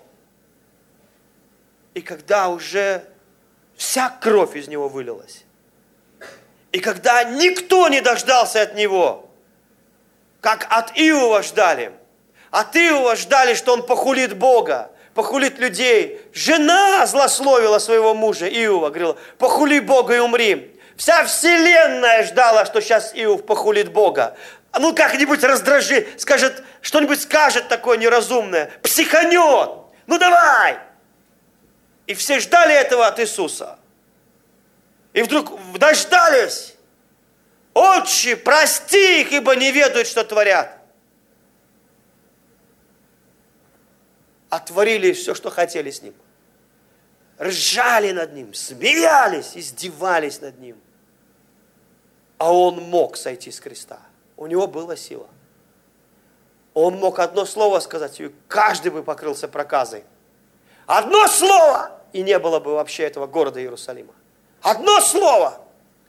И когда уже вся кровь из него вылилась, и когда никто не дождался от него, как от Иова ждали, от Иова ждали, что он похулит Бога, похулит людей. Жена злословила своего мужа Иова, говорила: похули Бога и умри. Вся вселенная ждала, что сейчас Иов похулит Бога. Ну как-нибудь раздражи, скажет, что-нибудь скажет такое неразумное, психанет. Ну давай! И все ждали этого от Иисуса. И вдруг дождались. Отче, прости их, ибо не ведают, что творят. Отворили все, что хотели с ним. Ржали над ним, смеялись, издевались над ним. А он мог сойти с креста. У него была сила. Он мог одно слово сказать, и каждый бы покрылся проказой. Одно слово, и не было бы вообще этого города Иерусалима. Одно слово.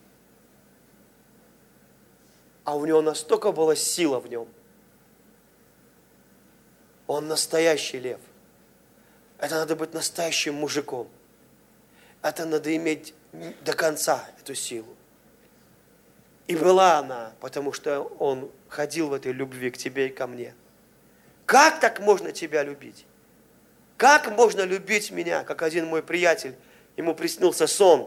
А у него настолько была сила в нем. Он настоящий лев. Это надо быть настоящим мужиком. Это надо иметь до конца эту силу. И была она, потому что он ходил в этой любви к тебе и ко мне. Как так можно тебя любить? Как можно любить меня, как один мой приятель, ему приснился сон.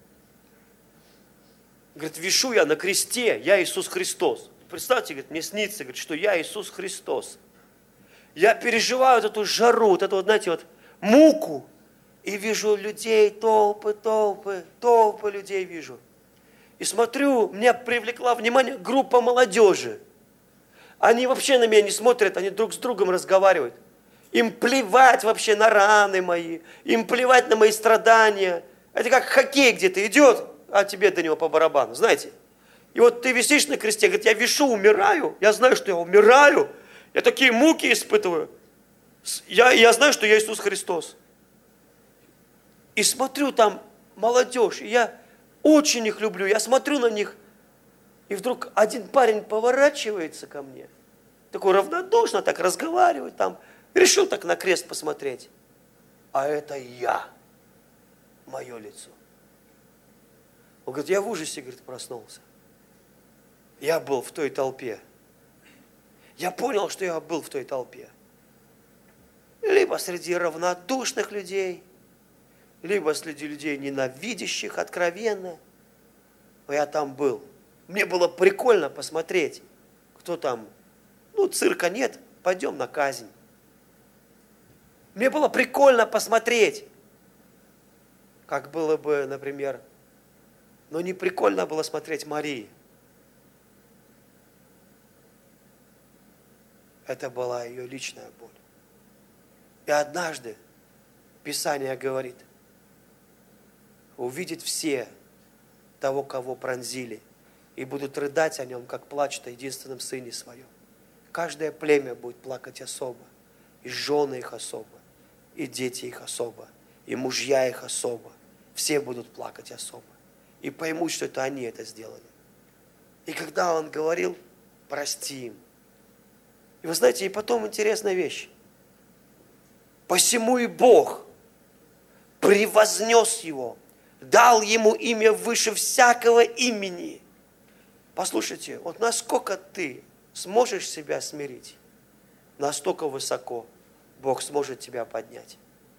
Говорит, вишу я на кресте, я Иисус Христос. Представьте, говорит, мне снится, говорит, что я Иисус Христос. Я переживаю вот эту жару, вот эту, вот, знаете, вот муку. И вижу людей, толпы людей вижу. И смотрю, меня привлекла внимание группа молодежи. Они вообще на меня не смотрят, они друг с другом разговаривают. Им плевать вообще на раны мои, им плевать на мои страдания. Это как хоккей где-то идет, а тебе до него по барабану, знаете. И вот ты висишь на кресте, говорит, я вишу, умираю, я знаю, что я умираю, я такие муки испытываю. Я знаю, что я Иисус Христос. И смотрю там молодежь, и я очень их люблю, я смотрю на них, и вдруг один парень поворачивается ко мне, такой равнодушно так разговаривает там, решил так на крест посмотреть. А это я, мое лицо. Он говорит, я в ужасе, говорит, проснулся. Я был в той толпе. Я понял, что я был в той толпе. Либо среди равнодушных людей, либо среди людей, ненавидящих откровенно. Но я там был. Мне было прикольно посмотреть, кто там. Ну, цирка нет, пойдем на казнь. Мне было прикольно посмотреть, как было бы, например, но не прикольно было смотреть Марии. Это была ее личная боль. И однажды Писание говорит, увидят все того, кого пронзили, и будут рыдать о нем, как плачут о единственном сыне своем. Каждое племя будет плакать особо, и жены их особо, и дети их особо, и мужья их особо. Все будут плакать особо. И поймут, что это они это сделали. И когда он говорил, прости им. И вы знаете, и потом интересная вещь. Посему и Бог превознес его, дал ему имя выше всякого имени. Послушайте, вот насколько ты сможешь себя смирить, настолько высоко Бог сможет тебя поднять.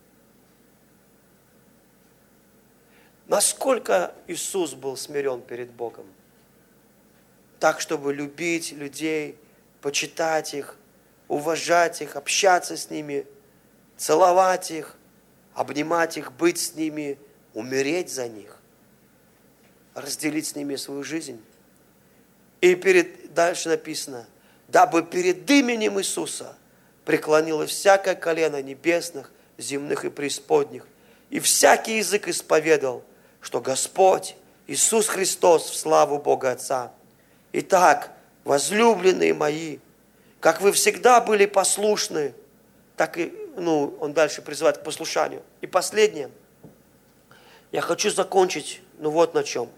Насколько Иисус был смирен перед Богом, так, чтобы любить людей, почитать их, уважать их, общаться с ними, целовать их, обнимать их, быть с ними, умереть за них, разделить с ними свою жизнь. И дальше написано, дабы перед именем Иисуса преклонилось всякое колено небесных, земных и преисподних, и всякий язык исповедал, что Господь Иисус Христос в славу Бога Отца. Итак, возлюбленные мои, как вы всегда были послушны, так и, он дальше призывает к послушанию. И последнее. Я хочу закончить, вот на чем.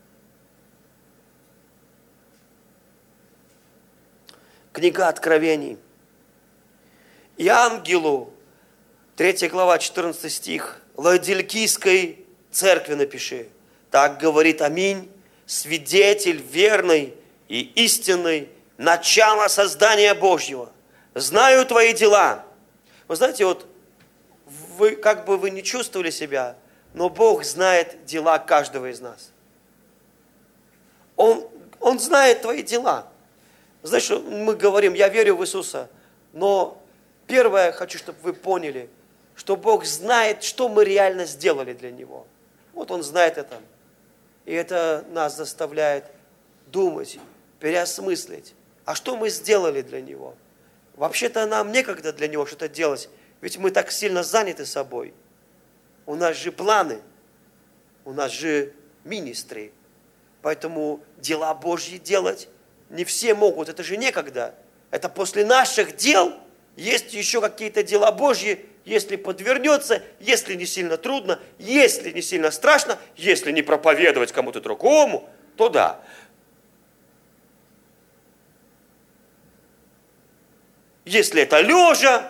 Книга Откровений. И ангелу, 3 глава, 14 стих, Лаодикийской церкви напиши. Так говорит Аминь, свидетель верный и истинный, начало создания Божьего. Знаю твои дела. Вы знаете, вы как бы вы не чувствовали себя, но Бог знает дела каждого из нас. Он знает твои дела. Знаешь, мы говорим, я верю в Иисуса, но первое, хочу, чтобы вы поняли, что Бог знает, что мы реально сделали для Него. Он знает это. И это нас заставляет думать, переосмыслить. А что мы сделали для Него? Вообще-то нам некогда для Него что-то делать, ведь мы так сильно заняты собой. У нас же планы, у нас же министры. Поэтому дела Божьи делать не все могут, это же некогда. Это после наших дел есть еще какие-то дела Божьи, если подвернется, если не сильно трудно, если не сильно страшно, если не проповедовать кому-то другому, то да. Если это лежа,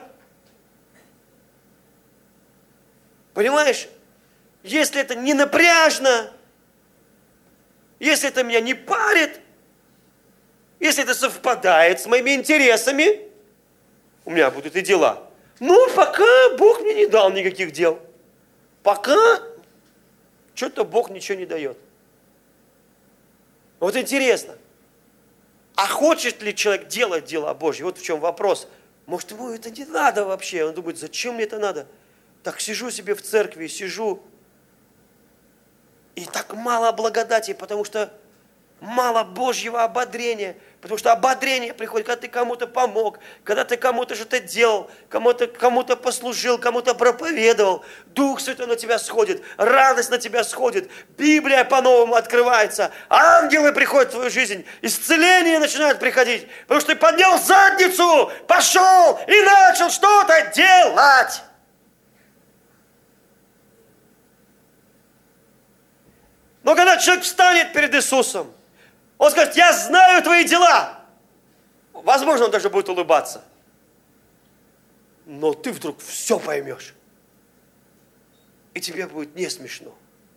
понимаешь, если это не напряжно, если это меня не парит, если это совпадает с моими интересами, у меня будут и дела. Но пока Бог мне не дал никаких дел. Пока что-то Бог ничего не дает. Вот интересно. А хочет ли человек делать дела Божьи? Вот в чем вопрос. Может, ему это не надо вообще? Он думает, зачем мне это надо? Так сижу себе в церкви, сижу. И так мало благодати, потому что мало Божьего ободрения. Потому что ободрение приходит, когда ты кому-то помог, когда ты кому-то что-то делал, кому-то послужил, кому-то проповедовал. Дух Святой на тебя сходит, радость на тебя сходит, Библия по-новому открывается, ангелы приходят в твою жизнь, исцеление начинает приходить, потому что ты поднял задницу, пошел и начал что-то делать. Но когда человек встанет перед Иисусом, он скажет, я знаю твои дела. Возможно, он даже будет улыбаться. Но ты вдруг все поймешь. И тебе будет не смешно.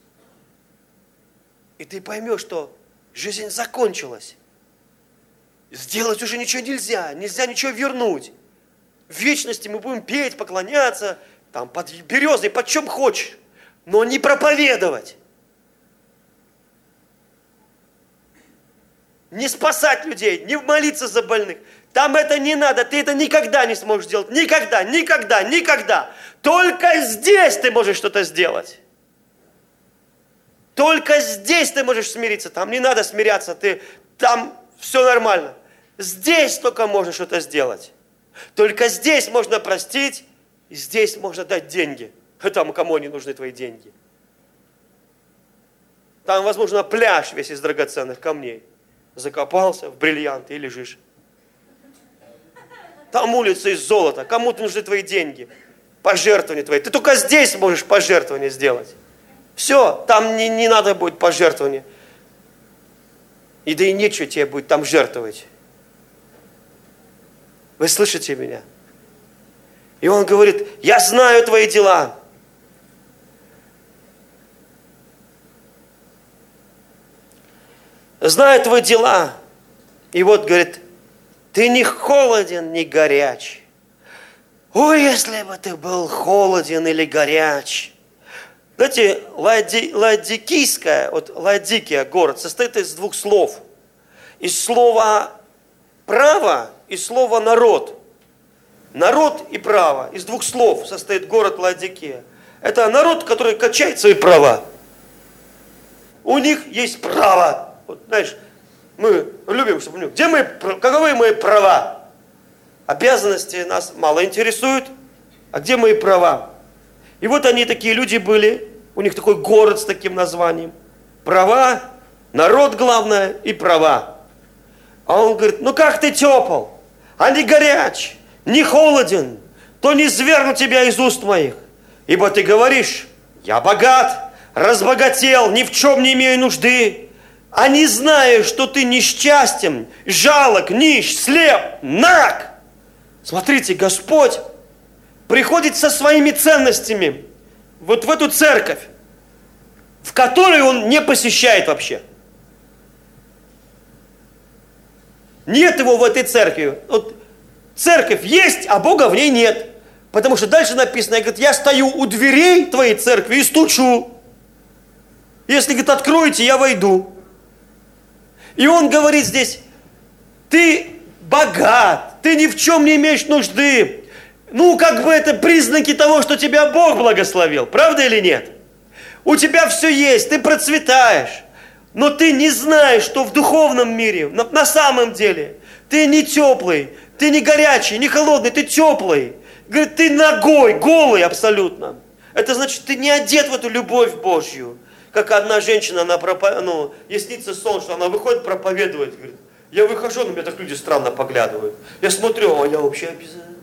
И ты поймешь, что жизнь закончилась. Сделать уже ничего нельзя. Нельзя ничего вернуть. В вечности мы будем петь, поклоняться, там, под березой, под чем хочешь. Но не проповедовать. Не спасать людей, не молиться за больных. Там это не надо, ты это никогда не сможешь сделать. Никогда, никогда, никогда. Только здесь ты можешь что-то сделать. Только здесь ты можешь смириться. Там не надо смиряться, там все нормально. Здесь только можно что-то сделать. Только здесь можно простить, и здесь можно дать деньги. А там кому не нужны твои деньги? Там, возможно, пляж весь из драгоценных камней. Закопался в бриллианты и лежишь. Там улица из золота. Кому-то нужны твои деньги. Пожертвования твои. Ты только здесь можешь пожертвования сделать. Все, там не надо будет пожертвования. И да и нечего тебе будет там жертвовать. Вы слышите меня? И он говорит, я знаю твои дела. Знаю твои дела. И вот, говорит, ты не холоден, не горяч. Ой, если бы ты был холоден или горяч. Знаете, Лаодикийская, Лаодикия, город, состоит из двух слов. Из слова право и слова народ. Народ и право. Из двух слов состоит город Лаодикия. Это народ, который качает свои права. У них есть право. Вот, знаешь, мы любим, чтобы каковы мои права? Обязанности нас мало интересуют, а где мои права? И вот они такие люди были, у них такой город с таким названием. Права, народ главное и права. А он говорит, ну как ты тепл, а не горяч, не холоден, то не свергну тебя из уст моих. Ибо ты говоришь, я богат, разбогател, ни в чем не имею нужды, а не зная, что ты несчастен, жалок, нищ, слеп, наг. Смотрите, Господь приходит со своими ценностями вот в эту церковь, в которой Он не посещает вообще. Нет Его в этой церкви. Вот церковь есть, а Бога в ней нет. Потому что дальше написано, говорит, я стою у дверей твоей церкви и стучу. Если, говорит, откроете, я войду. И Он говорит здесь, ты богат, ты ни в чем не имеешь нужды. Ну, как бы это признаки того, что тебя Бог благословил. Правда или нет? У тебя все есть, ты процветаешь. Но ты не знаешь, что в духовном мире, на самом деле, ты не теплый, ты не горячий, не холодный, ты теплый. Говорит, ты нагой, голый абсолютно. Это значит, ты не одет в эту любовь Божью. Как одна женщина, ей снится сон, что она выходит проповедовать. Говорит, я выхожу, на меня так люди странно поглядывают. Я смотрю, а я вообще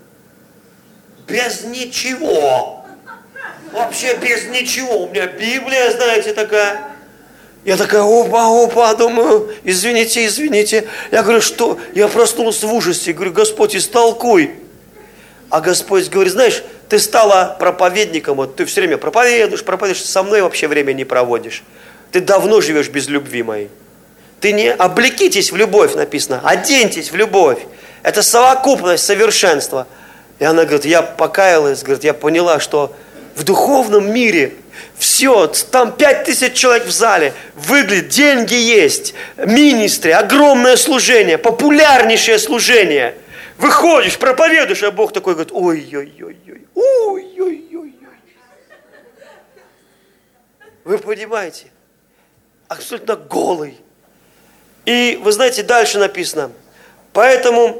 без ничего. Вообще без ничего. У меня Библия, знаете, такая. Я такая, опа, думаю, извините. Я говорю, что? Я проснулся в ужасе. Говорю, Господь, истолкуй. А Господь говорит, знаешь, ты стала проповедником, вот ты все время проповедуешь, со мной вообще время не проводишь. Ты давно живешь без любви моей. Ты не облекитесь в любовь, написано, оденьтесь в любовь. Это совокупность совершенства. И она говорит, я покаялась, говорит, я поняла, что в духовном мире все, там 5000 человек в зале, выглядит, деньги есть, министры, огромное служение, популярнейшее служение. Выходишь, проповедуешь, а Бог такой говорит, ой-ой-ой-ой. Вы понимаете? Абсолютно голый. И вы знаете, дальше написано. Поэтому,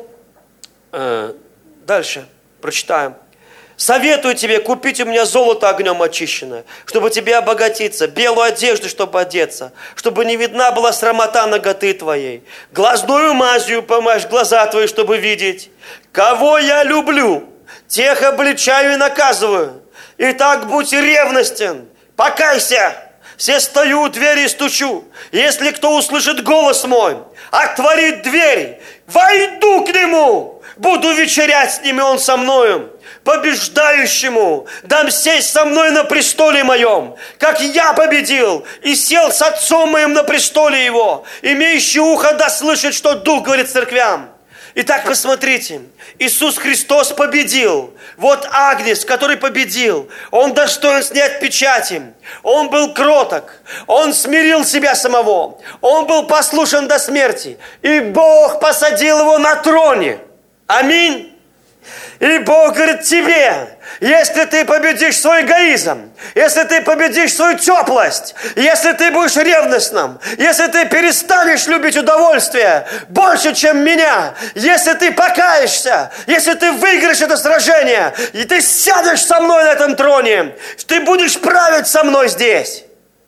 дальше прочитаем. Советую тебе купить у меня золото огнем очищенное, чтобы тебе обогатиться, белую одежду, чтобы одеться, чтобы не видна была срамота наготы твоей. Глазною мазью помажь глаза твои, чтобы видеть. Кого я люблю, тех обличаю и наказываю. Итак, будь ревностен, покайся. Все стою у двери и стучу. Если кто услышит голос мой, отворит дверь, войду к нему, буду вечерять с ним, и он со мною. Побеждающему дам сесть со мной на престоле моем, как я победил и сел с отцом моим на престоле его. Имеющий ухо да слышит, что Дух говорит церквям. Итак, посмотрите, Иисус Христос победил. Вот Агнец, который победил. Он достоин снять печати. Он был кроток. Он смирил себя самого. Он был послушен до смерти. И Бог посадил его на троне. Аминь. И Бог говорит тебе, если ты победишь свой эгоизм, если ты победишь свою теплость, если ты будешь ревностным, если ты перестанешь любить удовольствие больше, чем меня, если ты покаешься, если ты выиграешь это сражение, и ты сядешь со мной на этом троне, ты будешь править со мной здесь.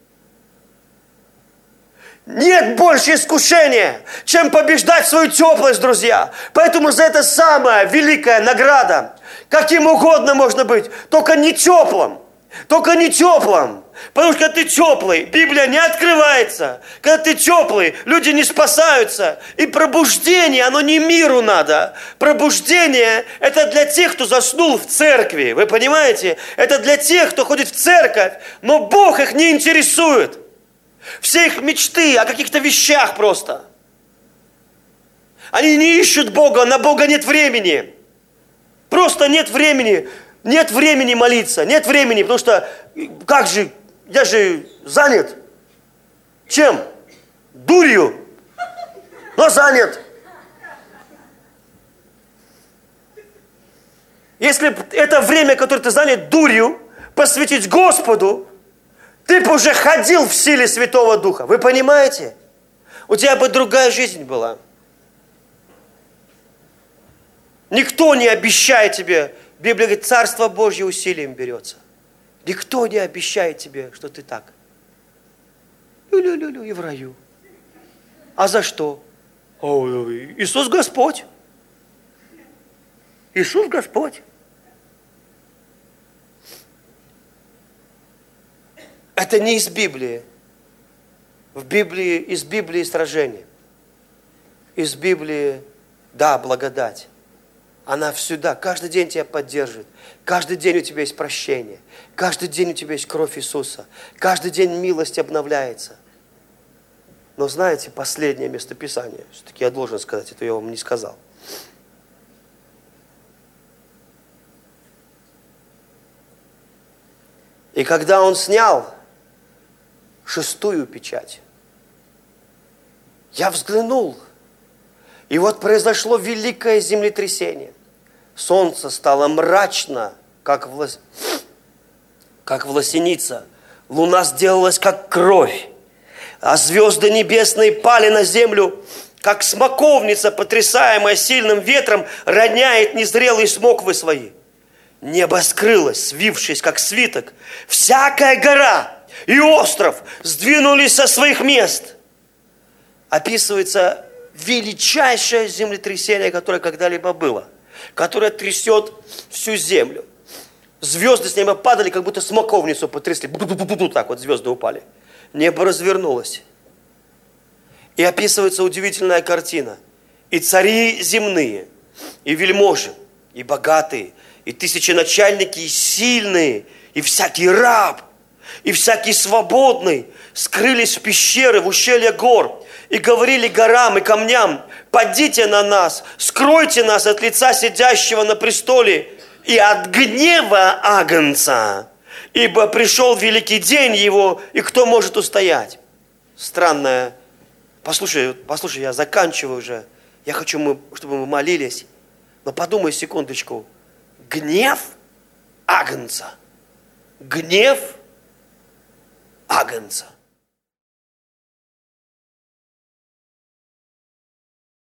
Нет больше искушения, чем побеждать свою теплость, друзья. Поэтому за это самая великая награда. Каким угодно можно быть, только не теплым. Только не теплым. Потому что когда ты теплый, Библия не открывается. Когда ты теплый, люди не спасаются. И пробуждение, оно не миру надо. Пробуждение – это для тех, кто заснул в церкви. Вы понимаете? Это для тех, кто ходит в церковь, но Бог их не интересует. Все их мечты о каких-то вещах просто. Они не ищут Бога, на Бога нет времени. Просто нет времени. Нет времени молиться, нет времени, потому что, как же, я же занят. Чем? Дурью. Но занят. Если это время, которое ты занят дурью, посвятить Господу, ты бы уже ходил в силе Святого Духа. Вы понимаете? У тебя бы другая жизнь была. Никто не обещает тебе. Библия говорит, Царство Божье усилием берется. Никто не обещает тебе, что ты так. Лю-лю-лю-лю и в раю. А за что? Ой, Иисус Господь. Иисус Господь. Это не из Библии. Из Библии сражение. Из Библии, да, благодать. Она всегда, каждый день тебя поддерживает. Каждый день у тебя есть прощение. Каждый день у тебя есть кровь Иисуса. Каждый день милость обновляется. Но знаете, последнее местописание, все-таки я должен сказать, это я вам не сказал. И когда он снял 6-ю печать, я взглянул, и вот произошло великое землетрясение. Солнце стало мрачно, как власеница. Луна сделалась, как кровь. А звезды небесные пали на землю, как смоковница, потрясаемая сильным ветром, роняет незрелые смоквы свои. Небо скрылось, свившись, как свиток. Всякая гора и остров сдвинулись со своих мест. Описывается величайшее землетрясение, которое когда-либо было, которое трясет всю землю. Звезды с неба падали, как будто смоковницу потрясли. Бу-бу-бу-бу, так вот звезды упали. Небо развернулось. И описывается удивительная картина. И цари земные, и вельможи, и богатые, и тысяченачальники, и сильные, и всякий раб, и всякий свободный скрылись в пещеры, в ущелье гор, и говорили горам и камням: падите на нас, скройте нас от лица сидящего на престоле и от гнева Агнца, ибо пришел великий день его, и кто может устоять? Странное. Послушай, я заканчиваю уже. Я хочу, чтобы мы молились. Но подумай секундочку. Гнев Агнца. Гнев Агнца.